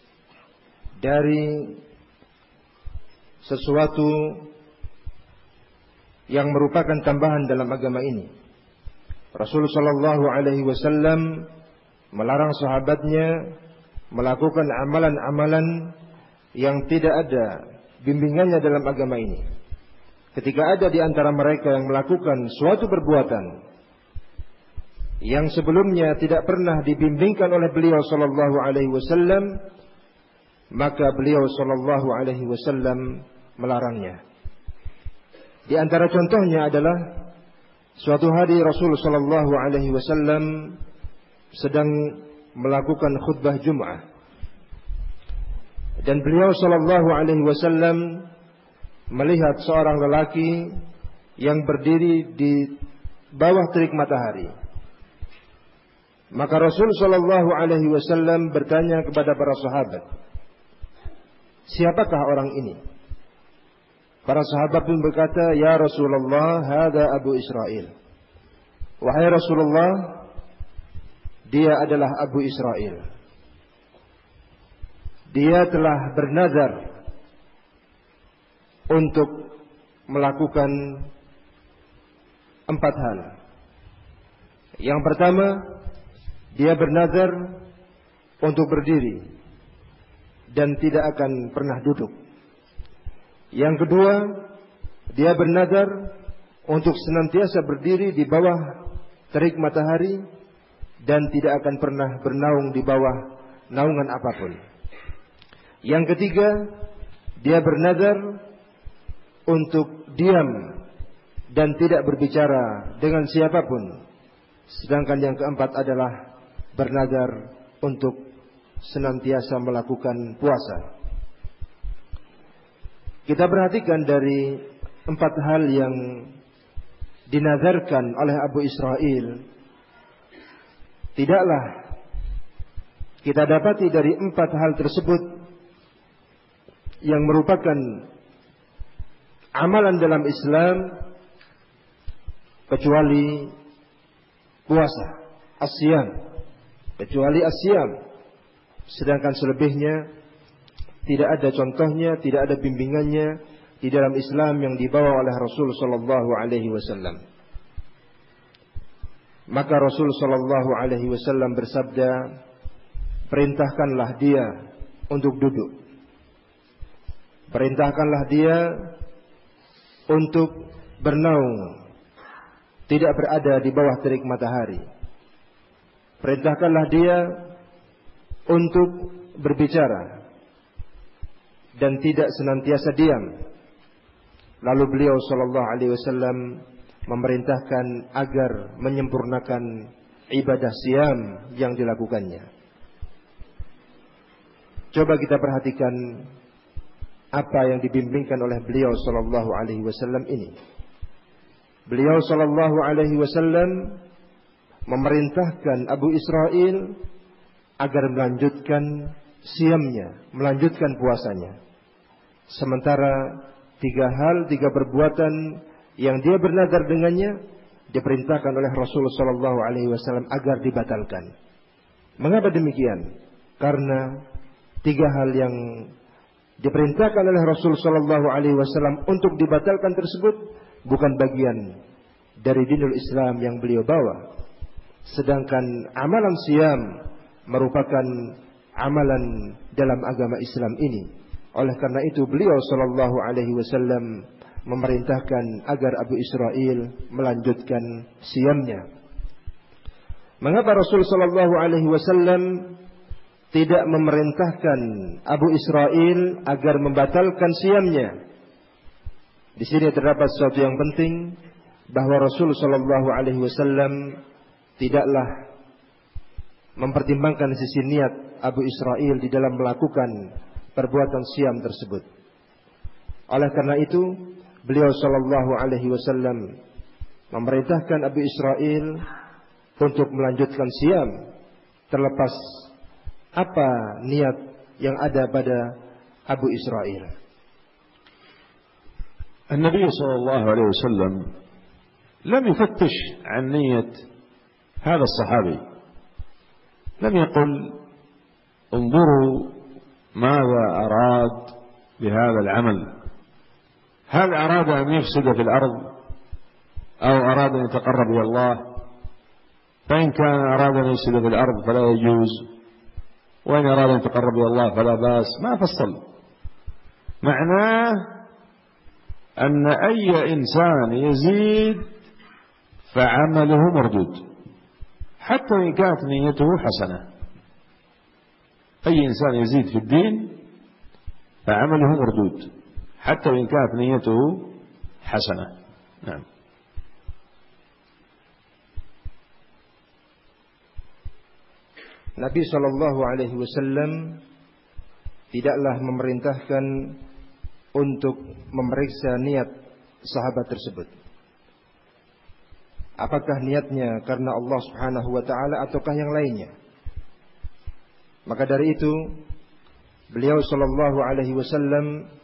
dari sesuatu yang merupakan tambahan dalam agama ini. Rasul sallallahu alaihi wasallam melarang sahabatnya melakukan amalan-amalan yang tidak ada bimbingannya dalam agama ini. Ketika ada di antara mereka yang melakukan suatu perbuatan yang sebelumnya tidak pernah dibimbingkan oleh beliau sallallahu alaihi wasallam, maka beliau sallallahu alaihi wasallam melarangnya. Di antara contohnya adalah suatu hari Rasul sallallahu alaihi wasallam sedang melakukan khutbah Jumat, dan beliau sallallahu alaihi wasallam melihat seorang lelaki yang berdiri di bawah terik matahari. Maka Rasul sallallahu alaihi wasallam bertanya kepada para sahabat, siapakah orang ini? Para sahabat pun berkata, ya Rasulullah, hada Abu Israel. Wahai Rasulullah, dia adalah Abu Israel. Dia telah bernazar untuk melakukan empat hal. Yang pertama, dia bernazar untuk berdiri dan tidak akan pernah duduk. Yang kedua, dia bernazar untuk senantiasa berdiri di bawah terik matahari dan tidak akan pernah bernaung di bawah naungan apapun. Yang ketiga, dia bernazar untuk diam dan tidak berbicara dengan siapapun. Sedangkan yang keempat adalah bernazar untuk senantiasa melakukan puasa. Kita perhatikan dari empat hal yang dinazarkan oleh Abu Israel, tidaklah kita dapati dari empat hal tersebut yang merupakan amalan dalam Islam kecuali puasa, as-siyam, kecuali as-siyam. Sedangkan selebihnya tidak ada contohnya, tidak ada bimbingannya di dalam Islam yang dibawa oleh Rasul sallallahu alaihi wasallam. Maka Rasul sallallahu alaihi wasallam bersabda, perintahkanlah dia untuk duduk. Perintahkanlah dia untuk bernaung, tidak berada di bawah terik matahari. Perintahkanlah dia untuk berbicara dan tidak senantiasa diam. Lalu beliau sallallahu alaihi wasallam memerintahkan agar menyempurnakan ibadah siam yang dilakukannya. Coba kita perhatikan apa yang dibimbingkan oleh beliau sallallahu alaihi wasallam ini. Beliau sallallahu alaihi wasallam memerintahkan Abu Israel agar melanjutkan siamnya, melanjutkan puasanya. Sementara tiga hal, tiga perbuatan yang dia bernazar dengannya diperintahkan oleh Rasul sallallahu alaihi wasallam agar dibatalkan. Mengapa demikian? Karena tiga hal yang diperintahkan oleh Rasul sallallahu alaihi wasallam untuk dibatalkan tersebut bukan bagian dari dinul Islam yang beliau bawa. Sedangkan amalan siam merupakan amalan dalam agama Islam ini. Oleh karena itu beliau sallallahu alaihi wasallam memerintahkan agar Abu Israel melanjutkan siamnya. Mengapa Rasul sallallahu alaihi wasallam tidak memerintahkan Abu Israel agar membatalkan siamnya? Di sini terdapat sesuatu yang penting, bahwa Rasul sallallahu alaihi wasallam tidaklah mempertimbangkan sisi niat Abu Israel di dalam melakukan perbuatan siam tersebut. Oleh karena itu, beliau sallallahu alaihi wasallam memerintahkan Abu Israel untuk melanjutkan siam terlepas apa niat yang ada pada Abu Israel. النبي صلى الله عليه وسلم لم يفتش عن نية هذا الصحابي، لم يقل انظروا ماذا أراد بهذا العمل، هل أراد أن يفسد في الأرض أو أراد أن يتقرب إلى الله؟ فإن كان أراد أن يفسد في الأرض فلا يجوز، وإن أراد أن يتقرب إلى الله فلا بأس. ما فصل. معناه أن أي إنسان يزيد فعمله مردود حتى وإن كانت نيته حسنة. أي إنسان يزيد في الدين فعمله مردود حتى وإن كانت نيته حسنة. نعم. Nabi Shallallahu Alaihi Wasallam tidaklah memerintahkan untuk memeriksa niat sahabat tersebut. Apakah niatnya karena Allah Subhanahu Wa Taala ataukah yang lainnya? Maka dari itu beliau Shallallahu Alaihi Wasallam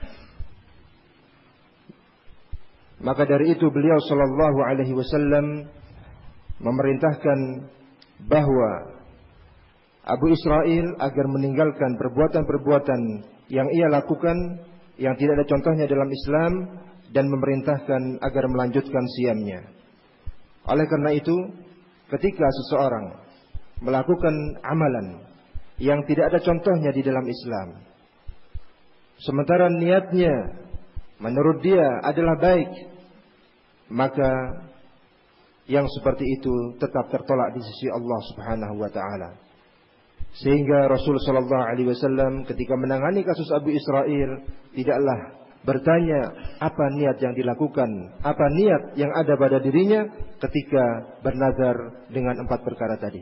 maka dari itu beliau Shallallahu Alaihi Wasallam memerintahkan bahwa Abu Israil agar meninggalkan perbuatan-perbuatan yang ia lakukan yang tidak ada contohnya dalam Islam dan memerintahkan agar melanjutkan siamnya. Oleh karena itu, ketika seseorang melakukan amalan yang tidak ada contohnya di dalam Islam, sementara niatnya menurut dia adalah baik, maka yang seperti itu tetap tertolak di sisi Allah Subhanahu wa taala. Sehingga Rasul sallallahu alaihi wasallam ketika menangani kasus Abu Israil tidaklah bertanya apa niat yang dilakukan, apa niat yang ada pada dirinya ketika bernazar dengan empat perkara tadi.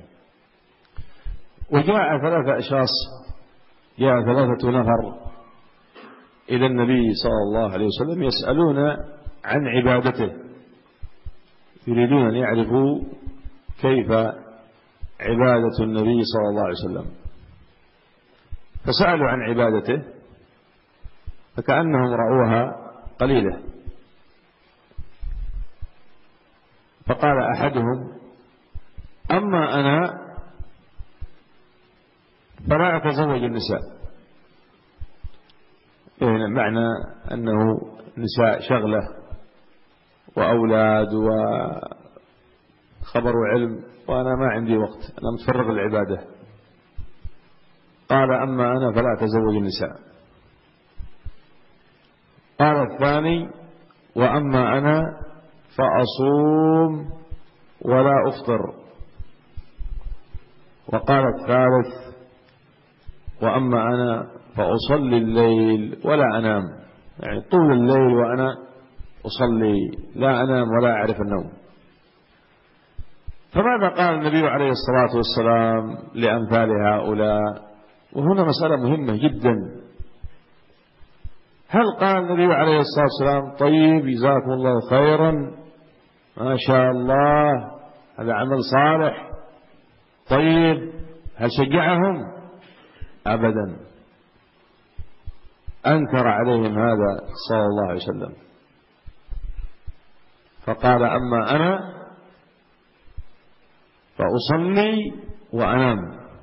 وجاء ثلاثة أشخاص جاء ثلاثة نفر إلى النبي صلى الله عليه وسلم يسألون عن عبادته، يريدون أن يعرفوا كيف عبادة النبي صلى الله عليه وسلم، فسألوا عن عبادته فكأنهم رأوها قليلة، فقال أحدهم أما أنا فلا أتزوج النساء، يعني معنى أنه نساء شغلة وأولاد وخبر وعلم وأنا ما عندي وقت، أنا متفرغ للعبادة. قال أما أنا فلا أتزوج النساء. قال الثاني وأما أنا فأصوم ولا أفطر. وقال الثالث وأما أنا فأصلي الليل ولا أنام، يعني طول الليل وأنا أصلي لا أنام ولا أعرف النوم. فماذا قال النبي عليه الصلاة والسلام لأمثال هؤلاء؟ وهنا مسألة مهمة جدا. هل قال النبي عليه الصلاة والسلام طيب جزاكم الله خيرا ما شاء الله هذا عمل صالح طيب؟ هل شجعهم؟ أبدا، أنكر عليهم هذا صلى الله عليه وسلم، فقال أما أنا فأصلي وأنام،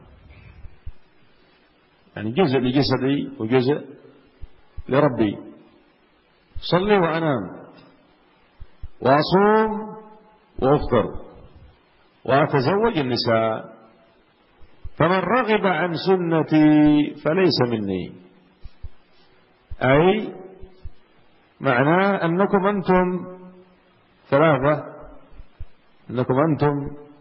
يعني جزء لجسدي وجزء لربي، صلي وأنام وأصوم وأفطر وأتزوج النساء، فمن رغب عن سنتي فليس مني. أي معناه أنكم أنتم ثلاثة، أنكم أنتم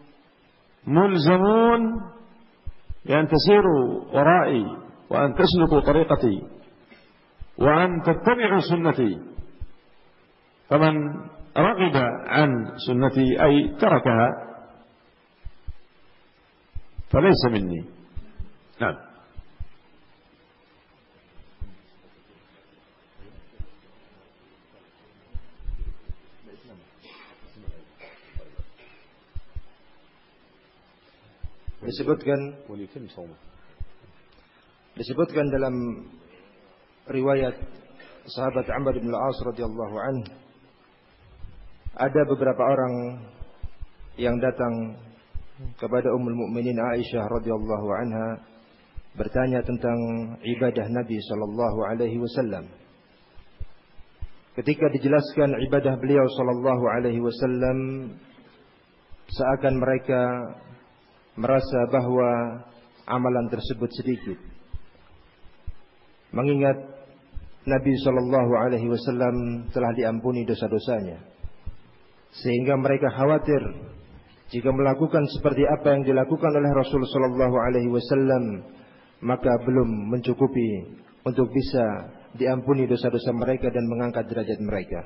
ملزمون بأن تسيروا ورائي وأن تسلكوا طريقتي وأن تتبعوا سنتي، فمن رغب عن سنتي أي تركها فليس مني. نعم. disebutkan disebutkan dalam riwayat sahabat Amr bin Al-As radhiyallahu anhu, ada beberapa orang yang datang kepada Ummul Mukminin Aisyah radhiyallahu anha bertanya tentang ibadah Nabi sallallahu alaihi wasallam. Ketika dijelaskan ibadah beliau sallallahu alaihi wasallam, seakan mereka merasa bahwa amalan tersebut sedikit. Mengingat Nabi sallallahu alaihi wasallam telah diampuni dosa-dosanya, sehingga mereka khawatir jika melakukan seperti apa yang dilakukan oleh Rasul sallallahu alaihi wasallam, maka belum mencukupi untuk bisa diampuni dosa-dosa mereka dan mengangkat derajat mereka.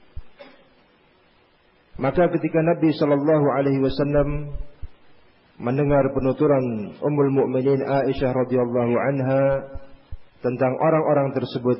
Maka ketika Nabi sallallahu alaihi wasallam mendengar penuturan Ummul Mukminin Aisyah radhiyallahu anha tentang orang-orang tersebut,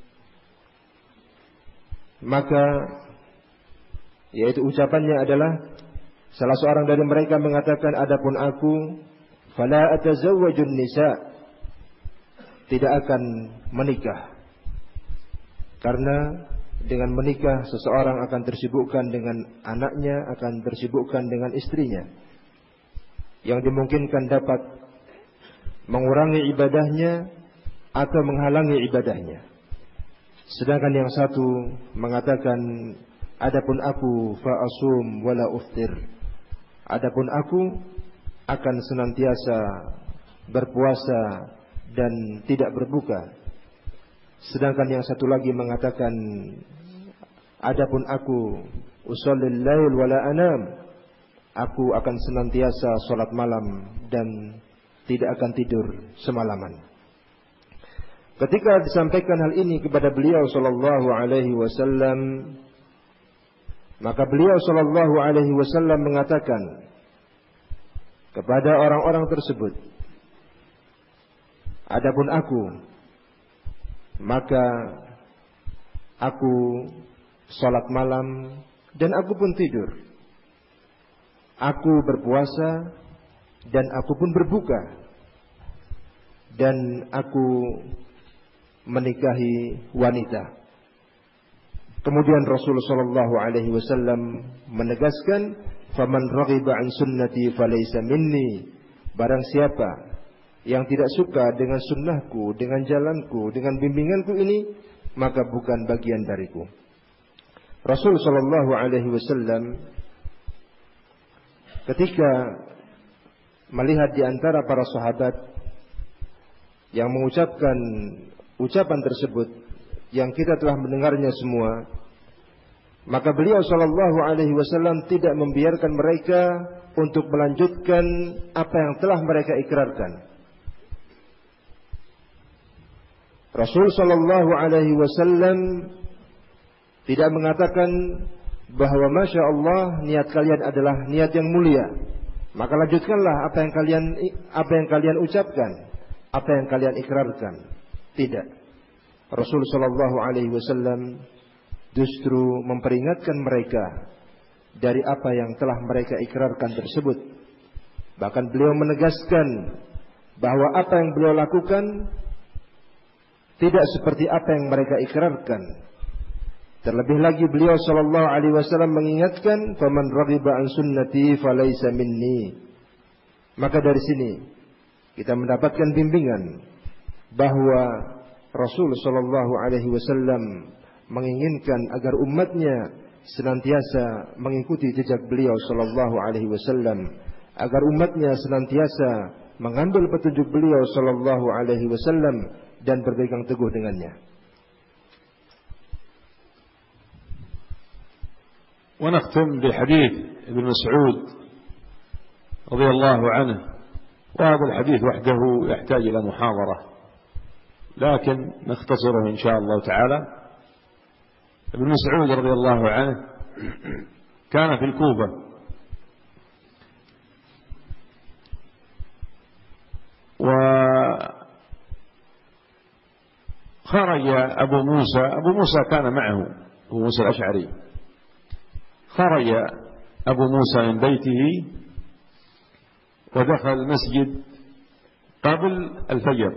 maka yaitu ucapannya adalah salah seorang dari mereka mengatakan, adapun aku fala atazawwajun nisa, tidak akan menikah, karena dengan menikah seseorang akan tersibukkan dengan anaknya, akan tersibukkan dengan istrinya, yang dimungkinkan dapat mengurangi ibadahnya atau menghalangi ibadahnya. Sedangkan yang satu mengatakan, adapun aku fa asum wala uftir, adapun aku akan senantiasa berpuasa dan tidak berbuka. Sedangkan yang satu lagi mengatakan, adapun aku usallil lail wala anam, aku akan senantiasa salat malam dan tidak akan tidur semalaman. Ketika disampaikan hal ini kepada beliau sallallahu alaihi wasallam, maka beliau sallallahu alaihi wasallam mengatakan kepada orang-orang tersebut, adapun aku, maka aku salat malam dan aku pun tidur. Aku berpuasa dan aku pun berbuka. Dan aku menikahi wanita. Kemudian Rasulullah sallallahu alaihi wasallam menegaskan, faman raghiba an sunnati falaysa minni, barang siapa yang tidak suka dengan sunnahku, dengan jalanku, dengan bimbinganku ini, maka bukan bagian dariku. Rasul sallallahu alaihi wasallam ketika melihat di antara para sahabat yang mengucapkan ucapan tersebut yang kita telah mendengarnya semua, maka beliau sallallahu alaihi wasallam tidak membiarkan mereka untuk melanjutkan apa yang telah mereka ikrarkan. Rasul sallallahu alaihi wasallam tidak mengatakan bahwa masya Allah niat kalian adalah niat yang mulia, maka lanjutkanlah apa yang kalian apa yang kalian ucapkan, apa yang kalian ikrarkan. Tidak. Rasul sallallahu alaihi wasallam justru memperingatkan mereka dari apa yang telah mereka ikrarkan tersebut. Bahkan beliau menegaskan bahwa apa yang beliau lakukan tidak seperti apa yang mereka ikrarkan. Terlebih lagi beliau sallallahu alaihi wasallam mengingatkan, faman raghiba an sunnati falaysa minni. Maka dari sini kita mendapatkan bimbingan bahwa Rasul sallallahu alaihi wasallam menginginkan agar umatnya senantiasa mengikuti jejak beliau sallallahu alaihi wasallam, agar umatnya senantiasa mengambil petunjuk beliau sallallahu alaihi wasallam dan berpegang teguh dengannya. ونختم بحديث ابن مسعود رضي الله عنه، وهذا الحديث وحده يحتاج إلى محاضرة، لكن نختصره إن شاء الله تعالى. ابن مسعود رضي الله عنه كان في الكوفة، وخرج أبو موسى أبو موسى كان معه، أبو موسى الأشعري، خرج أبو موسى من بيته ودخل المسجد قبل الفجر،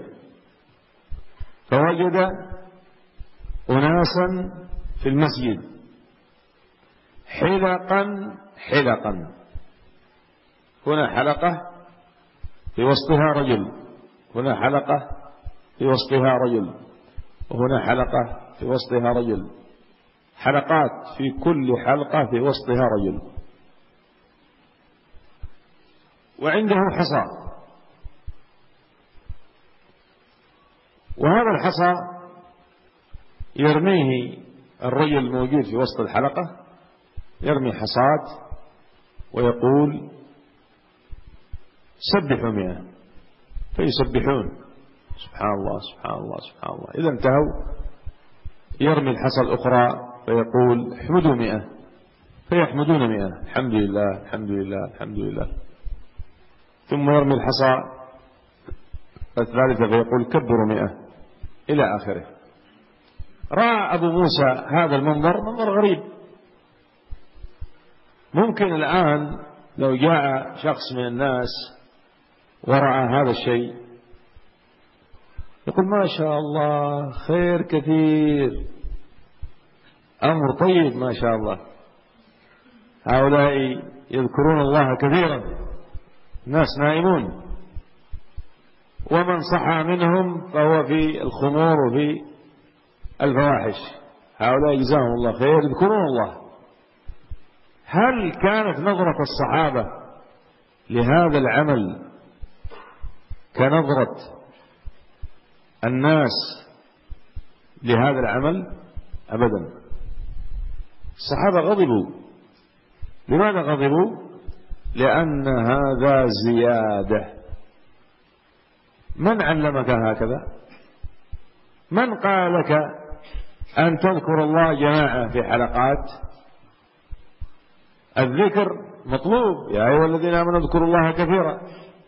فوجد أناسا في المسجد حلقا حلقا، هنا حلقة في وسطها رجل، هنا حلقة في وسطها رجل، وهنا حلقة في وسطها رجل، حلقات في كل حلقة في وسطها رجل، وعنده حصى، وهذا الحصى يرميه الرجل الموجود في وسط الحلقة، يرمي حصاة ويقول سبحوا مئة، فيسبحون سبحان الله سبحان الله سبحان الله. إذا انتهوا يرمي الحصى الأخرى فيقول احمدوا مئة، فيحمدون مئة، الحمد لله الحمد لله الحمد لله. ثم يرمي الحصى الثالثة فيقول كبروا مئة، إلى آخره. رأى أبو موسى هذا المنظر، منظر غريب. ممكن الآن لو جاء شخص من الناس ورأى هذا الشيء يقول ما شاء الله خير كثير، أمر طيب ما شاء الله، هؤلاء يذكرون الله كثيرا، الناس نائمون، ومن صحى منهم فهو في الخمور وفي الفواحش، هؤلاء جزاهم الله خير يذكرون الله. هل كانت نظرة الصحابة لهذا العمل كنظرة الناس لهذا العمل؟ أبدا. الصحابة غضبوا. لماذا غضبوا؟ لأن هذا زيادة. من علمك هكذا؟ من قال لك أن تذكر الله جماعة في حلقات؟ الذكر مطلوب، يا أيها الذين آمنوا اذكروا الله كثيرا،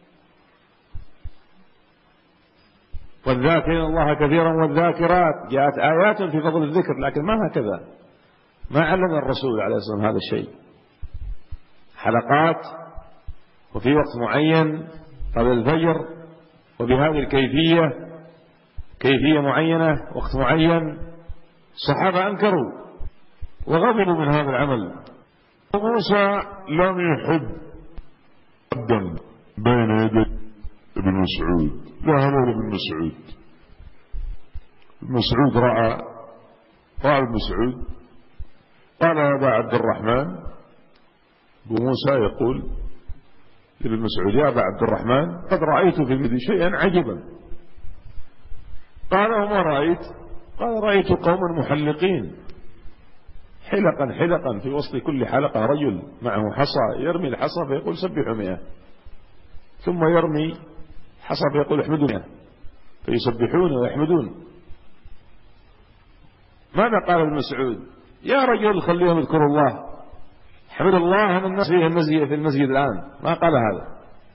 والذاكرين الله كثيرا والذاكرات، جاءت آيات في فضل الذكر، لكن ما هكذا، ما علم الرسول عليه الصلاة والسلام هذا الشيء. حلقات وفي وقت معين قبل الفجر، وبهذه الكيفية، كيفية معينة، وقت معين. الصحابة أنكروا وغضبوا من هذا العمل. موسى لم يحب قدم بين يدي ابن مسعود، لا هذا ابن مسعود. ابن مسعود رأى رأى ابن مسعود قال يا أبا عبد الرحمن، أبو موسى يقول لابن مسعود يا أبا عبد الرحمن قد رأيت في المدي شيئا عجبا. قال وما رأيت؟ قال رأيت قوما محلقين حلقا حلقا، في وسط كل حلقة رجل معه حصى، يرمي الحصى فيقول سبحوا مئة، ثم يرمي حصى فيقول احمدوا مئة، فيسبحون ويحمدون. ماذا قال ابن مسعود؟ يا رجل خليهم يذكروا الله، حمد الله أن الناس فيه المسجد في المسجد الآن، ما قال هذا.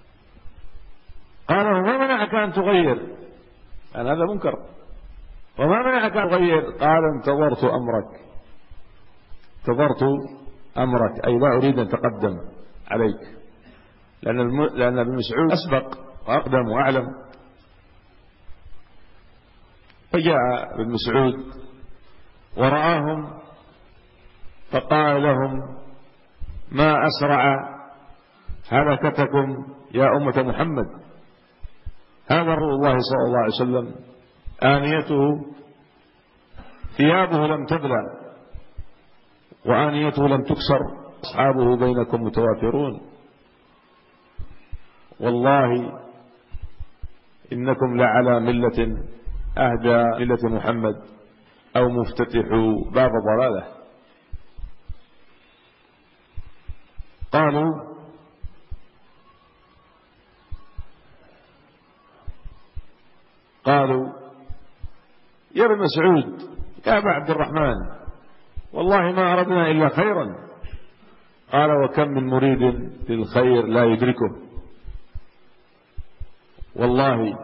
قال وما منعك أن تغير؟ قال هذا منكر. وما منعك أن تغير؟ قال انتظرت أمرك، انتظرت أمرك، أي لا أريد أن تقدم عليك، لأن الم... لأن ابن مسعود أسبق وأقدم وأعلم. فجاء ابن مسعود ورآهم فقال لهم ما أسرع هلكتكم يا أمة محمد، هذا رسول الله صلى الله عليه وسلم آنيته ثيابه لم تبلى وآنيته لم تكسر، أصحابه بينكم متوافرون، والله إنكم لعلى ملة أهدى ملة محمد أو مفتتح باب ضلاله. قالوا قالوا يا ابن مسعود يا أبا عبد الرحمن والله ما أردنا إلا خيرا. قال وكم من مريد للخير لا يدركه، والله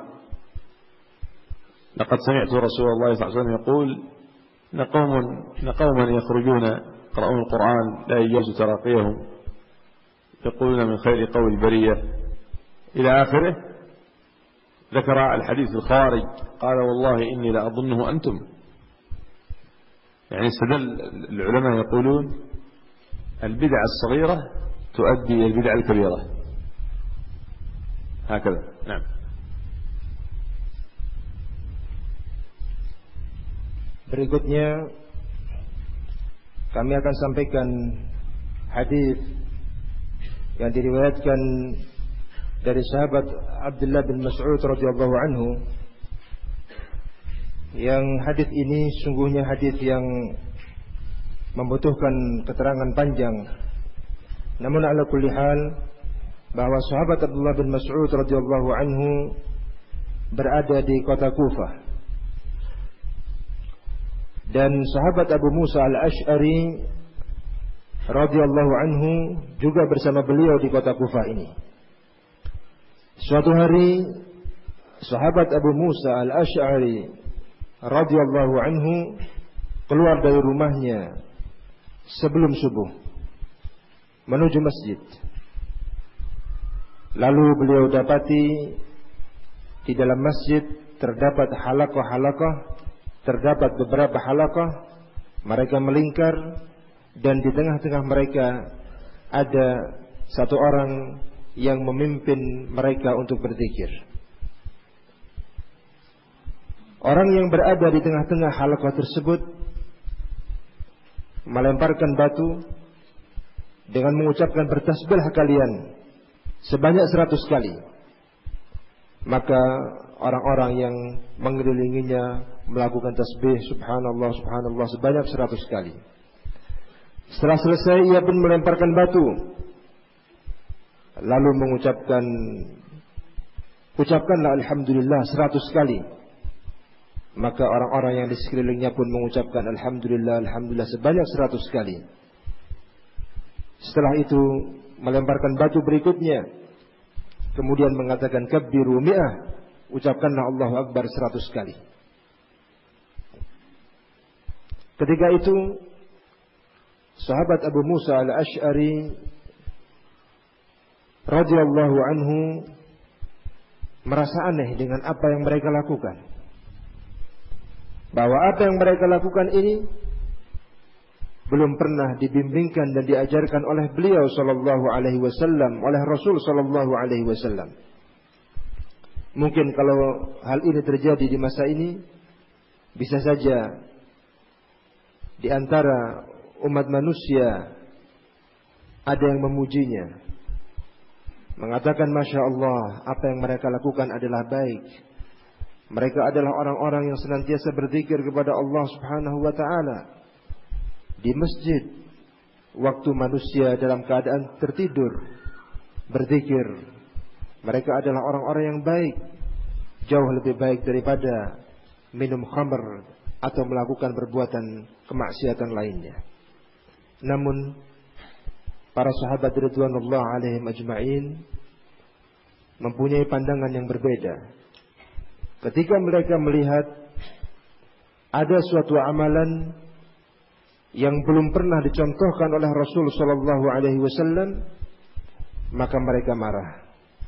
لقد سمعت رسول الله صلى الله عليه وسلم يقول إن قوم إن قوما يخرجون يقرؤون القرآن لا يجوز تراقيهم، يقولون من خير قول البرية إلى آخره. ذكر الحديث الخارج قال والله إني لأظنه أنتم، يعني استدل العلماء يقولون البدع الصغيرة تؤدي إلى البدع الكبيرة هكذا. نعم. Berikutnya kami akan sampaikan hadis yang diriwayatkan dari sahabat Abdullah bin Mas'ud radhiyallahu anhu, yang hadis ini sungguhnya hadis yang membutuhkan keterangan panjang. Namun ala kulli hal, bahwa sahabat Abdullah bin Mas'ud radhiyallahu anhu berada di kota Kufah, dan sahabat Abu Musa al-Ash'ari radhiyallahu anhu juga bersama beliau di kota Kufah ini. Suatu hari sahabat Abu Musa al-Ash'ari radhiyallahu anhu keluar dari rumahnya sebelum subuh menuju masjid. Lalu beliau dapati di dalam masjid terdapat halaqah-halaqah, terdapat beberapa halaqah, mereka melingkar, dan di tengah-tengah mereka ada satu orang yang memimpin mereka untuk berzikir. Orang yang berada di tengah-tengah halaqah tersebut melemparkan batu dengan mengucapkan bertasbihlah kalian sebanyak seratus kali. Maka orang-orang yang mengelilinginya melakukan tasbih subhanallah subhanallah sebanyak seratus kali. Setelah selesai ia pun melemparkan batu, lalu mengucapkan ucapkanlah alhamdulillah seratus kali. Maka orang-orang yang di sekelilingnya pun mengucapkan alhamdulillah alhamdulillah sebanyak seratus kali. Setelah itu melemparkan batu berikutnya, kemudian mengatakan kabbiru mi'ah, ucapkanlah Allahu Akbar seratus kali. Ketika itu sahabat Abu Musa al-Ash'ari radhiyallahu anhu merasa aneh dengan apa yang mereka lakukan, bahwa apa yang mereka lakukan ini belum pernah dibimbingkan dan diajarkan oleh beliau sallallahu alaihi wasallam, oleh Rasul sallallahu alaihi wasallam. Mungkin kalau hal ini terjadi di masa ini, bisa saja di antara umat manusia ada yang memujinya, mengatakan masya Allah, apa yang mereka lakukan adalah baik. Mereka adalah orang-orang yang senantiasa berzikir kepada Allah Subhanahu wa taala di masjid waktu manusia dalam keadaan tertidur berzikir. Mereka adalah orang-orang yang baik, jauh lebih baik daripada minum khamr atau melakukan perbuatan kemaksiatan lainnya. Namun para sahabat ridwanullah alaihim ajma'in mempunyai pandangan yang berbeda. Ketika mereka melihat ada suatu amalan yang belum pernah dicontohkan oleh Rasul sallallahu alaihi wasallam, maka mereka marah.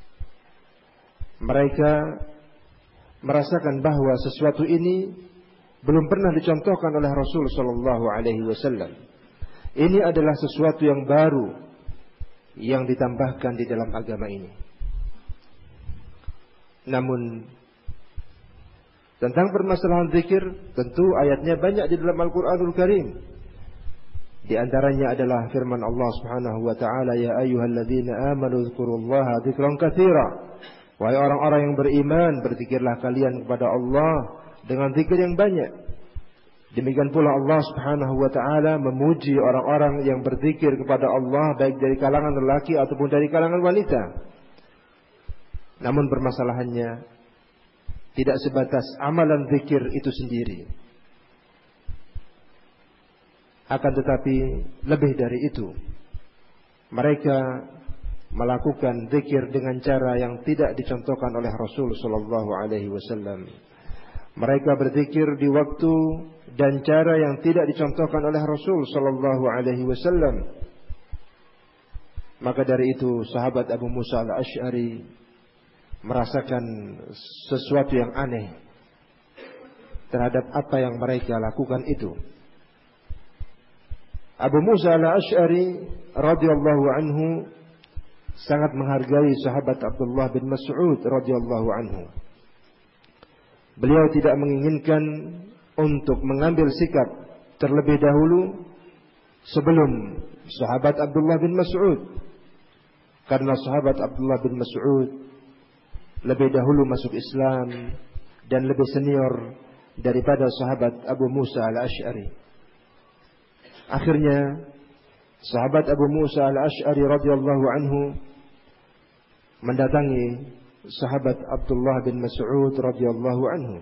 Mereka merasakan bahwa sesuatu ini belum pernah dicontohkan oleh Rasul sallallahu alaihi wasallam. Ini adalah sesuatu yang baru yang ditambahkan di dalam agama ini. Namun tentang permasalahan zikir, tentu ayatnya banyak di dalam Al-Qur'anul Karim. Di antaranya adalah firman Allah Subhanahu wa taala, ya ayyuhalladzina amanu dzkurullaha dzikran katsira. Wahai orang-orang yang beriman, berzikirlah kalian kepada Allah dengan zikir yang banyak. Demikian pula Allah Subhanahu wa taala memuji orang-orang yang berzikir kepada Allah baik dari kalangan lelaki ataupun dari kalangan wanita. Namun permasalahannya tidak sebatas amalan zikir itu sendiri, akan tetapi lebih dari itu, mereka melakukan zikir dengan cara yang tidak dicontohkan oleh Rasul sallallahu alaihi wasallam. Mereka berzikir di waktu dan cara yang tidak dicontohkan oleh Rasul sallallahu alaihi wasallam. Maka dari itu sahabat Abu Musa al-Ash'ari merasakan sesuatu yang aneh terhadap apa yang mereka lakukan itu. Abu Musa al-Asy'ari radhiyallahu anhu sangat menghargai sahabat Abdullah bin Mas'ud radhiyallahu anhu. Beliau tidak menginginkan untuk mengambil sikap terlebih dahulu sebelum sahabat Abdullah bin Mas'ud, karena sahabat Abdullah bin Mas'ud lebih dahulu masuk Islam dan lebih senior daripada sahabat Abu Musa al-Asy'ari. Akhirnya sahabat Abu Musa al-Asy'ari radhiyallahu anhu mendatangi sahabat Abdullah bin Mas'ud radhiyallahu anhu.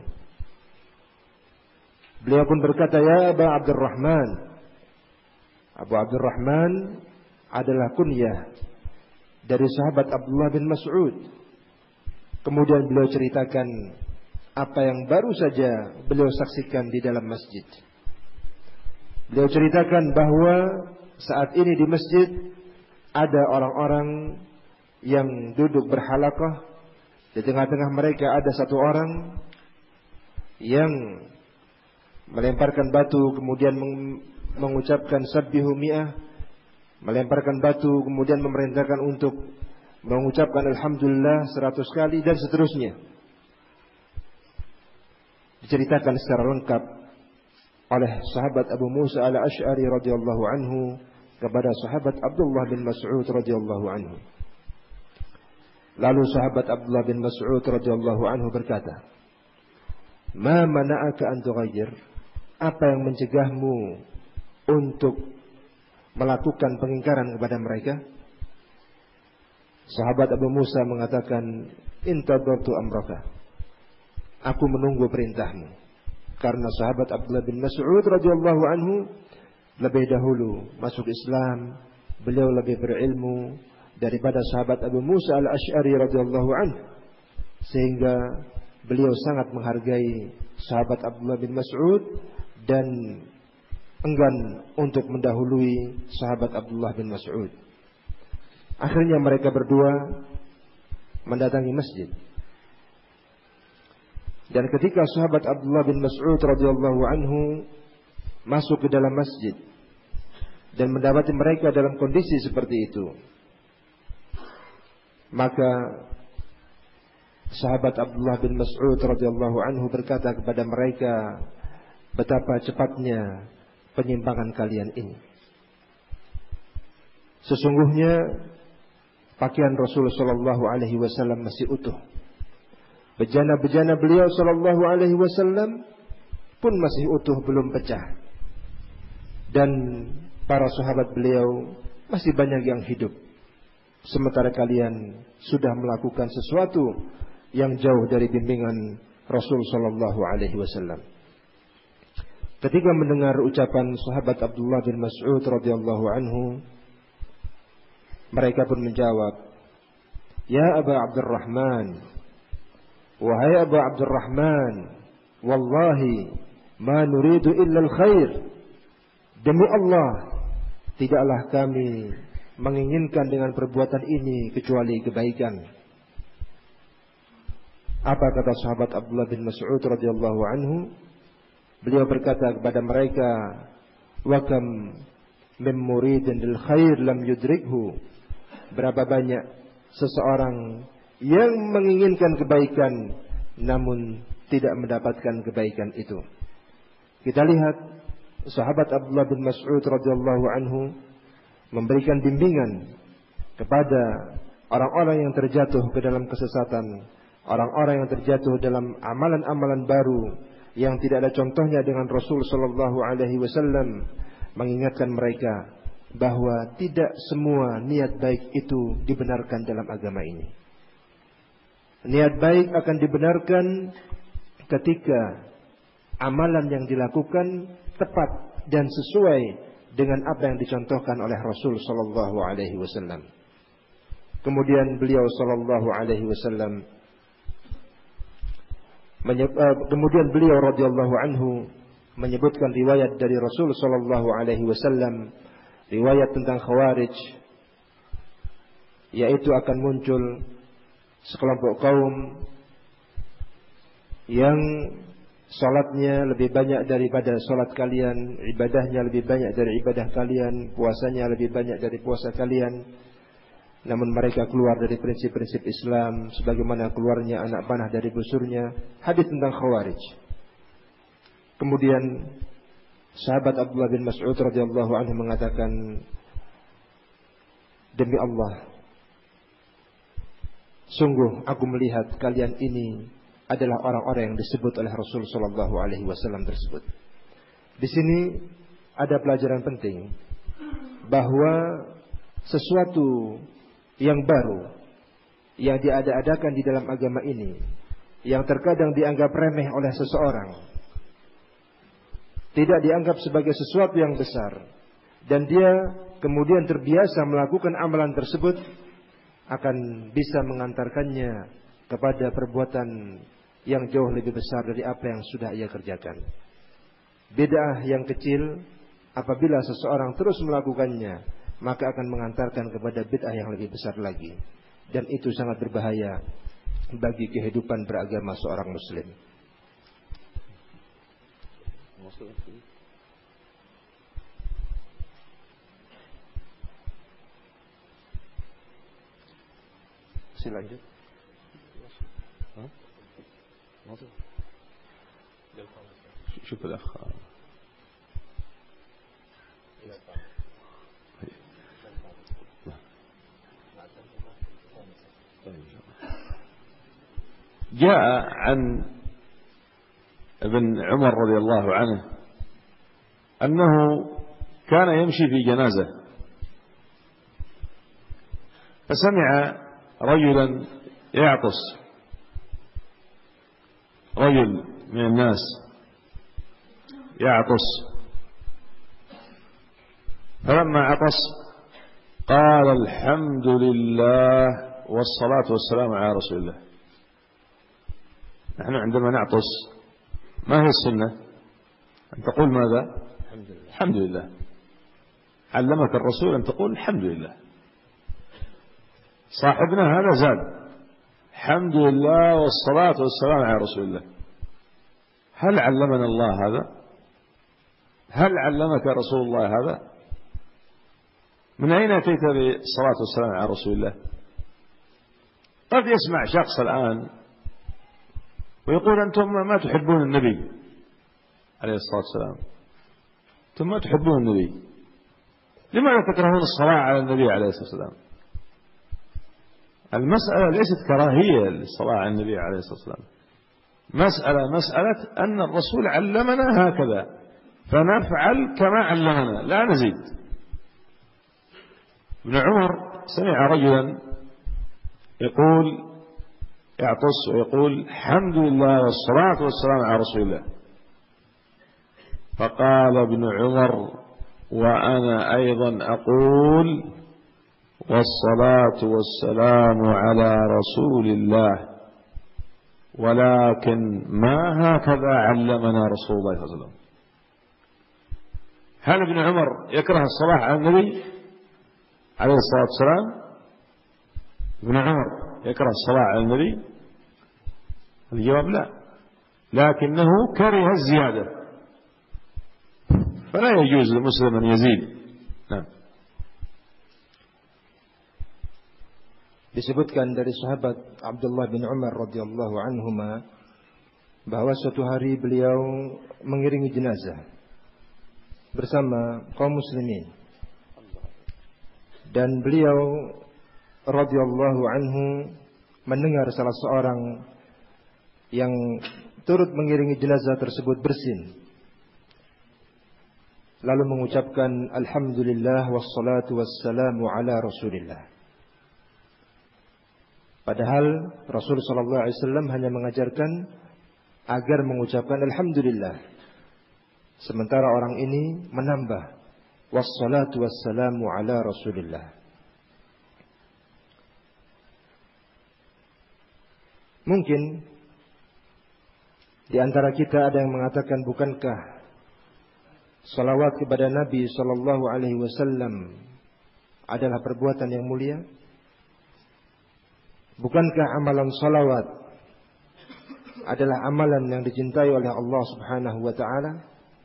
Beliau pun berkata, "Ya Aba Abdurrahman." Abu Abdurrahman adalah kunyah dari sahabat Abdullah bin Mas'ud. Kemudian beliau ceritakan apa yang baru saja beliau saksikan di dalam masjid. Beliau ceritakan bahwa saat ini di masjid ada orang-orang yang duduk berhalaqah. Di tengah-tengah mereka ada satu orang yang melemparkan batu, kemudian mengucapkan sabbihu mi'ah, melemparkan batu, kemudian memerintahkan untuk mengucapkan alhamdulillah seratus kali dan seterusnya. Diceritakan secara lengkap oleh sahabat Abu Musa al-Asy'ari radhiyallahu anhu kepada sahabat Abdullah bin Mas'ud radhiyallahu anhu. Lalu sahabat Abdullah bin Mas'ud radhiyallahu anhu berkata, "Ma mana'aka an tughayyir?" Apa yang mencegahmu untuk melakukan pengingkaran kepada mereka? Sahabat Abu Musa mengatakan, "Intadartu amraka." Aku menunggu perintahmu. Karena sahabat Abdullah bin Mas'ud radhiyallahu anhu lebih dahulu masuk Islam, beliau lebih berilmu daripada sahabat Abu Musa al-Asy'ari radhiyallahu anhu, sehingga beliau sangat menghargai sahabat Abdullah bin Mas'ud dan enggan untuk mendahului sahabat Abdullah bin Mas'ud. Akhirnya mereka berdua mendatangi masjid. Dan ketika sahabat Abdullah bin Mas'ud radhiyallahu anhu masuk ke dalam masjid dan mendapati mereka dalam kondisi seperti itu, maka sahabat Abdullah bin Mas'ud radhiyallahu anhu berkata kepada mereka, "Betapa cepatnya penyimpangan kalian ini. Sesungguhnya pakaian Rasul sallallahu alaihi wasallam masih utuh. Bejana-bejana beliau sallallahu alaihi wasallam pun masih utuh, belum pecah. Dan para sahabat beliau masih banyak yang hidup. Sementara kalian sudah melakukan sesuatu yang jauh dari bimbingan Rasul sallallahu alaihi wasallam." Ketika mendengar ucapan sahabat Abdullah bin Mas'ud radhiyallahu anhu, mereka pun menjawab, "Ya Aba Abdurrahman, wahai Aba Abdurrahman, wallahi ma nuridu illa al-khair." Demi Allah, tidaklah kami menginginkan dengan perbuatan ini kecuali kebaikan. Apa kata sahabat Abdullah bin Mas'ud radhiyallahu anhu? Beliau berkata kepada mereka, "Wa kam min muridin lil khair lam yudrikhu." Berapa banyak seseorang yang menginginkan kebaikan namun tidak mendapatkan kebaikan itu. Kita lihat sahabat Abdullah bin Mas'ud radhiyallahu anhu memberikan bimbingan kepada orang-orang yang terjatuh ke dalam kesesatan, orang-orang yang terjatuh dalam amalan-amalan baru yang tidak ada contohnya dengan Rasul sallallahu alaihi wasallam, mengingatkan mereka bahwa tidak semua niat baik itu dibenarkan dalam agama ini. Niat baik akan dibenarkan ketika amalan yang dilakukan tepat dan sesuai dengan apa yang dicontohkan oleh Rasul sallallahu alaihi wasallam. Kemudian beliau sallallahu alaihi wasallam kemudian beliau radhiyallahu anhu menyebutkan riwayat dari Rasul sallallahu alaihi wasallam, riwayat tentang Khawarij, yaitu akan muncul sekelompok kaum yang salatnya lebih banyak daripada salat kalian, ibadahnya lebih banyak dari ibadah kalian, puasanya lebih banyak dari puasa kalian. Namun mereka keluar dari prinsip-prinsip Islam sebagaimana keluarnya anak panah dari busurnya. Hadis tentang Khawarij. Kemudian sahabat Abdullah bin Mas'ud radhiyallahu anhu mengatakan, demi Allah, sungguh aku melihat kalian ini adalah orang-orang yang disebut oleh Rasul sallallahu alaihi wasallam tersebut. Di sini ada pelajaran penting bahwa sesuatu yang baru yang diada-adakan di dalam agama ini, yang terkadang dianggap remeh oleh seseorang, tidak dianggap sebagai sesuatu yang besar, dan dia kemudian terbiasa melakukan amalan tersebut, akan bisa mengantarkannya kepada perbuatan yang jauh lebih besar dari apa yang sudah ia kerjakan. Bid'ah yang kecil apabila seseorang terus melakukannya, maka akan mengantarkan kepada bid'ah yang lebih besar lagi, dan itu sangat berbahaya bagi kehidupan beragama seorang muslim. Silakan. شوف الأخ جاء عن ابن عمر رضي الله عنه أنه كان يمشي في جنازة فسمع رجلا يعطس، رجل من الناس يعطس، فلما عطس قال الحمد لله والصلاة والسلام على رسول الله. نحن عندما نعطس ما هي السنة؟ أن تقول ماذا؟ الحمد لله. الحمد لله. علمك الرسول أن تقول الحمد لله. صاحبنا هذا زاد الحمد لله والصلاة والسلام على رسول الله. هل علمنا الله هذا؟ هل علمك رسول الله هذا؟ من أين أتيت بالصلاة والسلام على رسول الله؟ قد يسمع شخص الآن ويقول أنتم ما تحبون النبي عليه الصلاة والسلام، أنتم ما تحبون النبي، لماذا تكرهون الصلاة على النبي عليه الصلاة والسلام؟ المسألة ليست كراهية للصلاة على النبي عليه الصلاة والسلام، مسألة مسألة أن الرسول علمنا هكذا فنفعل كما علمنا لا نزيد. ابن عمر سمع رجلا يقول يعطس ويقول الحمد لله والصلاة والسلام على رسول الله، فقال ابن عمر وأنا أيضا أقول والصلاة والسلام على رسول الله، ولكن ما هكذا علمنا رسول الله صلى الله عليه وسلم. هل ابن عمر يكره الصلاة على النبي عليه الصلاة والسلام؟ ابن عمر يكره الصلاة على النبي؟ الجواب لا، لكنه كره الزيادة، فلا يجوز للمسلم أن يزيد. نعم. Disebutkan dari sahabat Abdullah bin Umar radhiyallahu anhuma bahwa suatu hari beliau mengiringi jenazah bersama kaum muslimin, dan beliau radhiyallahu anhu mendengar salah seorang yang turut mengiringi jenazah tersebut bersin, lalu mengucapkan alhamdulillah wassalatu wassalamu ala rasulillah. Padahal Rasul sallallahu alaihi wasallam hanya mengajarkan agar mengucapkan alhamdulillah, sementara orang ini menambah wassalatu wassalamu ala rasulillah. Mungkin di antara kita ada yang mengatakan, bukankah salawat kepada Nabi sallallahu alaihi wasallam adalah perbuatan yang mulia? Bukankah amalan salawat adalah amalan yang dicintai oleh Allah Subhanahu wa taala.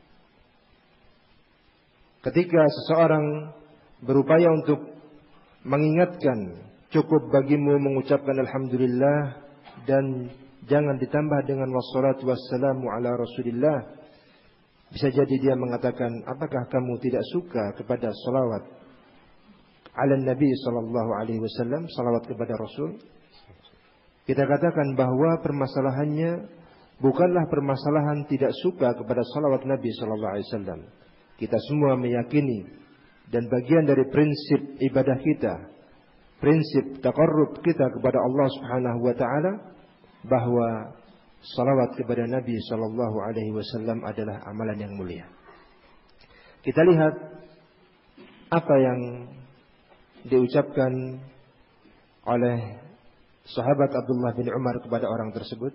Ketika seseorang berupaya untuk mengingatkan, cukup bagimu mengucapkan alhamdulillah dan jangan ditambah dengan wassalatu wassalamu ala Rasulillah. Bisa jadi dia mengatakan, apakah kamu tidak suka kepada salawat ala Nabi sallallahu alaihi wasallam, salawat kepada Rasul? Kita katakan bahwa permasalahannya bukanlah permasalahan tidak suka kepada salawat Nabi sallallahu alaihi wasallam. Kita semua meyakini dan bagian dari prinsip ibadah kita, prinsip taqarrub kita kepada Allah Subhanahu wa taala, bahwa salawat kepada Nabi sallallahu alaihi wasallam adalah amalan yang mulia. Kita lihat apa yang diucapkan oleh sahabat Abdullah bin Umar kepada orang tersebut.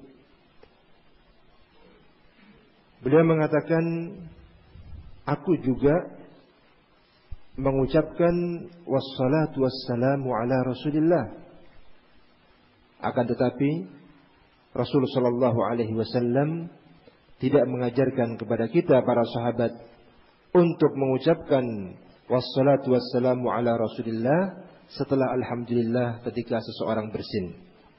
Beliau mengatakan, aku juga mengucapkan wassalatu wassalamu ala Rasulillah. Akan tetapi Rasul sallallahu alaihi wasallam tidak mengajarkan kepada kita para sahabat untuk mengucapkan wassalatu wassalamu ala Rasulillah setelah alhamdulillah ketika seseorang bersin.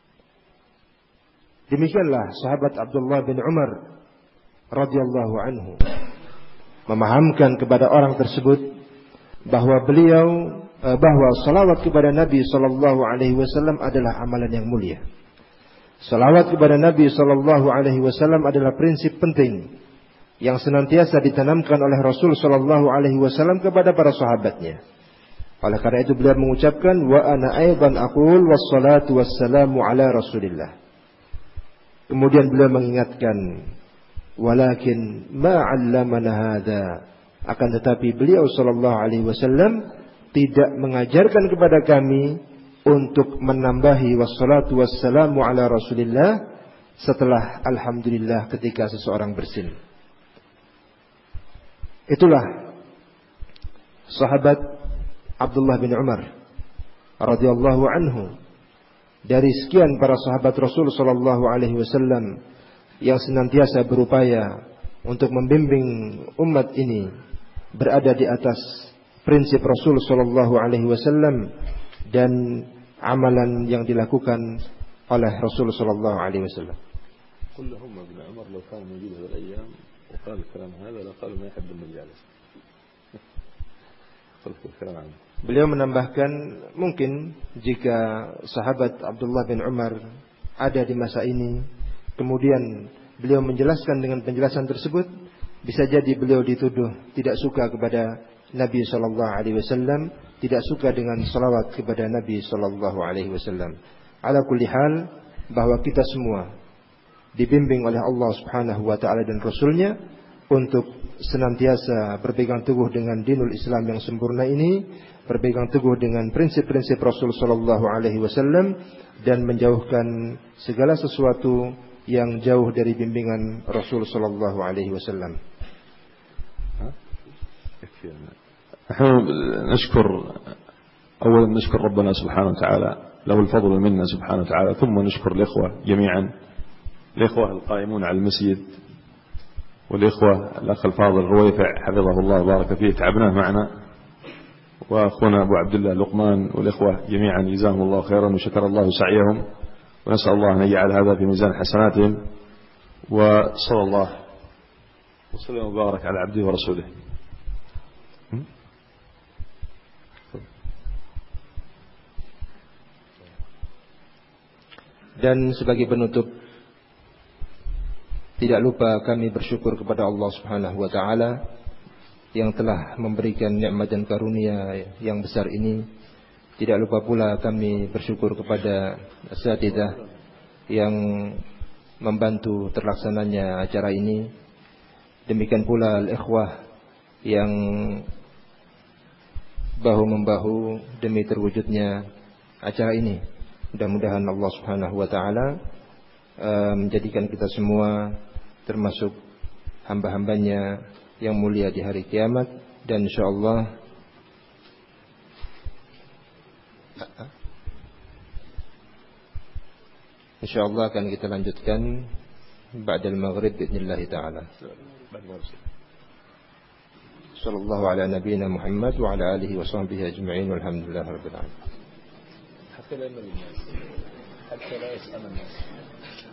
Demikianlah sahabat Abdullah bin Umar radhiyallahu anhu memahamkan kepada orang tersebut bahwa beliau bahwa salawat kepada Nabi sallallahu alaihi wasallam adalah amalan yang mulia. Salawat kepada Nabi sallallahu alaihi wasallam adalah prinsip penting yang senantiasa ditanamkan oleh Rasul sallallahu alaihi wasallam kepada para sahabatnya. Oleh karena itu beliau mengucapkan, wa ana aidan aqul wassalatu wassalamu ala Rasulillah. Kemudian beliau mengingatkan, walakin ma 'allamana hadza, akan tetapi beliau sallallahu alaihi wasallam tidak mengajarkan kepada kami untuk menambahi wassalatu wassalamu ala Rasulillah setelah alhamdulillah ketika seseorang bersin. Itulah sahabat Abdullah bin Umar radhiyallahu anhu, dari sekian para sahabat Rasul sallallahu alaihi wasallam yang senantiasa berupaya untuk membimbing umat ini berada di atas prinsip Rasul sallallahu alaihi wasallam dan amalan yang dilakukan oleh Rasul sallallahu alaihi wasallam. كلهم ابن عمر لو كان موجود هذه الأيام وقال الكلام هذا لقالوا ما يحب المجالس. Beliau menambahkan, mungkin jika sahabat Abdullah bin Umar ada di masa ini, kemudian beliau menjelaskan dengan penjelasan tersebut, bisa jadi beliau dituduh tidak suka kepada Nabi sallallahu alaihi wasallam, tidak suka dengan salawat kepada Nabi sallallahu alaihi wasallam. Ala kulli hal, bahwa kita semua dibimbing oleh Allah Subhanahu wa taala dan Rasulnya untuk senantiasa berpegang teguh dengan dinul Islam yang sempurna ini, berpegang teguh dengan prinsip-prinsip Rasul sallallahu alaihi wasallam, dan menjauhkan segala sesuatu yang jauh dari bimbingan Rasul sallallahu alaihi wasallam. نحن نشكر أولا نشكر ربنا سبحانه وتعالى له الفضل منا سبحانه وتعالى، ثم نشكر الإخوة جميعا، الإخوة القائمون على المسجد، والإخوة الأخ الفاضل رويفع حفظه الله وبارك فيه تعبناه معنا، وأخونا أبو عبد الله لقمان، والإخوة جميعا جزاهم الله خيرا وشكر الله سعيهم، ونسأل الله أن يجعل هذا في ميزان حسناتهم، وصلى الله وسلم وبارك على عبده ورسوله. Dan sebagai penutup, tidak lupa kami bersyukur kepada Allah Subhanahu wa taala yang telah memberikan nikmat dan karunia yang besar ini. Tidak lupa pula kami bersyukur kepada asatidzah yang membantu terlaksananya acara ini. Demikian pula al-ikhwah yang bahu-membahu demi terwujudnya acara ini. Mudah-mudahan Allah Subhanahu wa taala uh, menjadikan kita semua termasuk hamba-hambanya yang mulia di hari kiamat, dan insyaallah insyaallah akan kita lanjutkan بعد المغرب بإذن الله تعالى. صلى الله على نبينا محمد وعلى آله وصحبه أجمعين والحمد لله رب العالمين. حتى لا يسأل الناس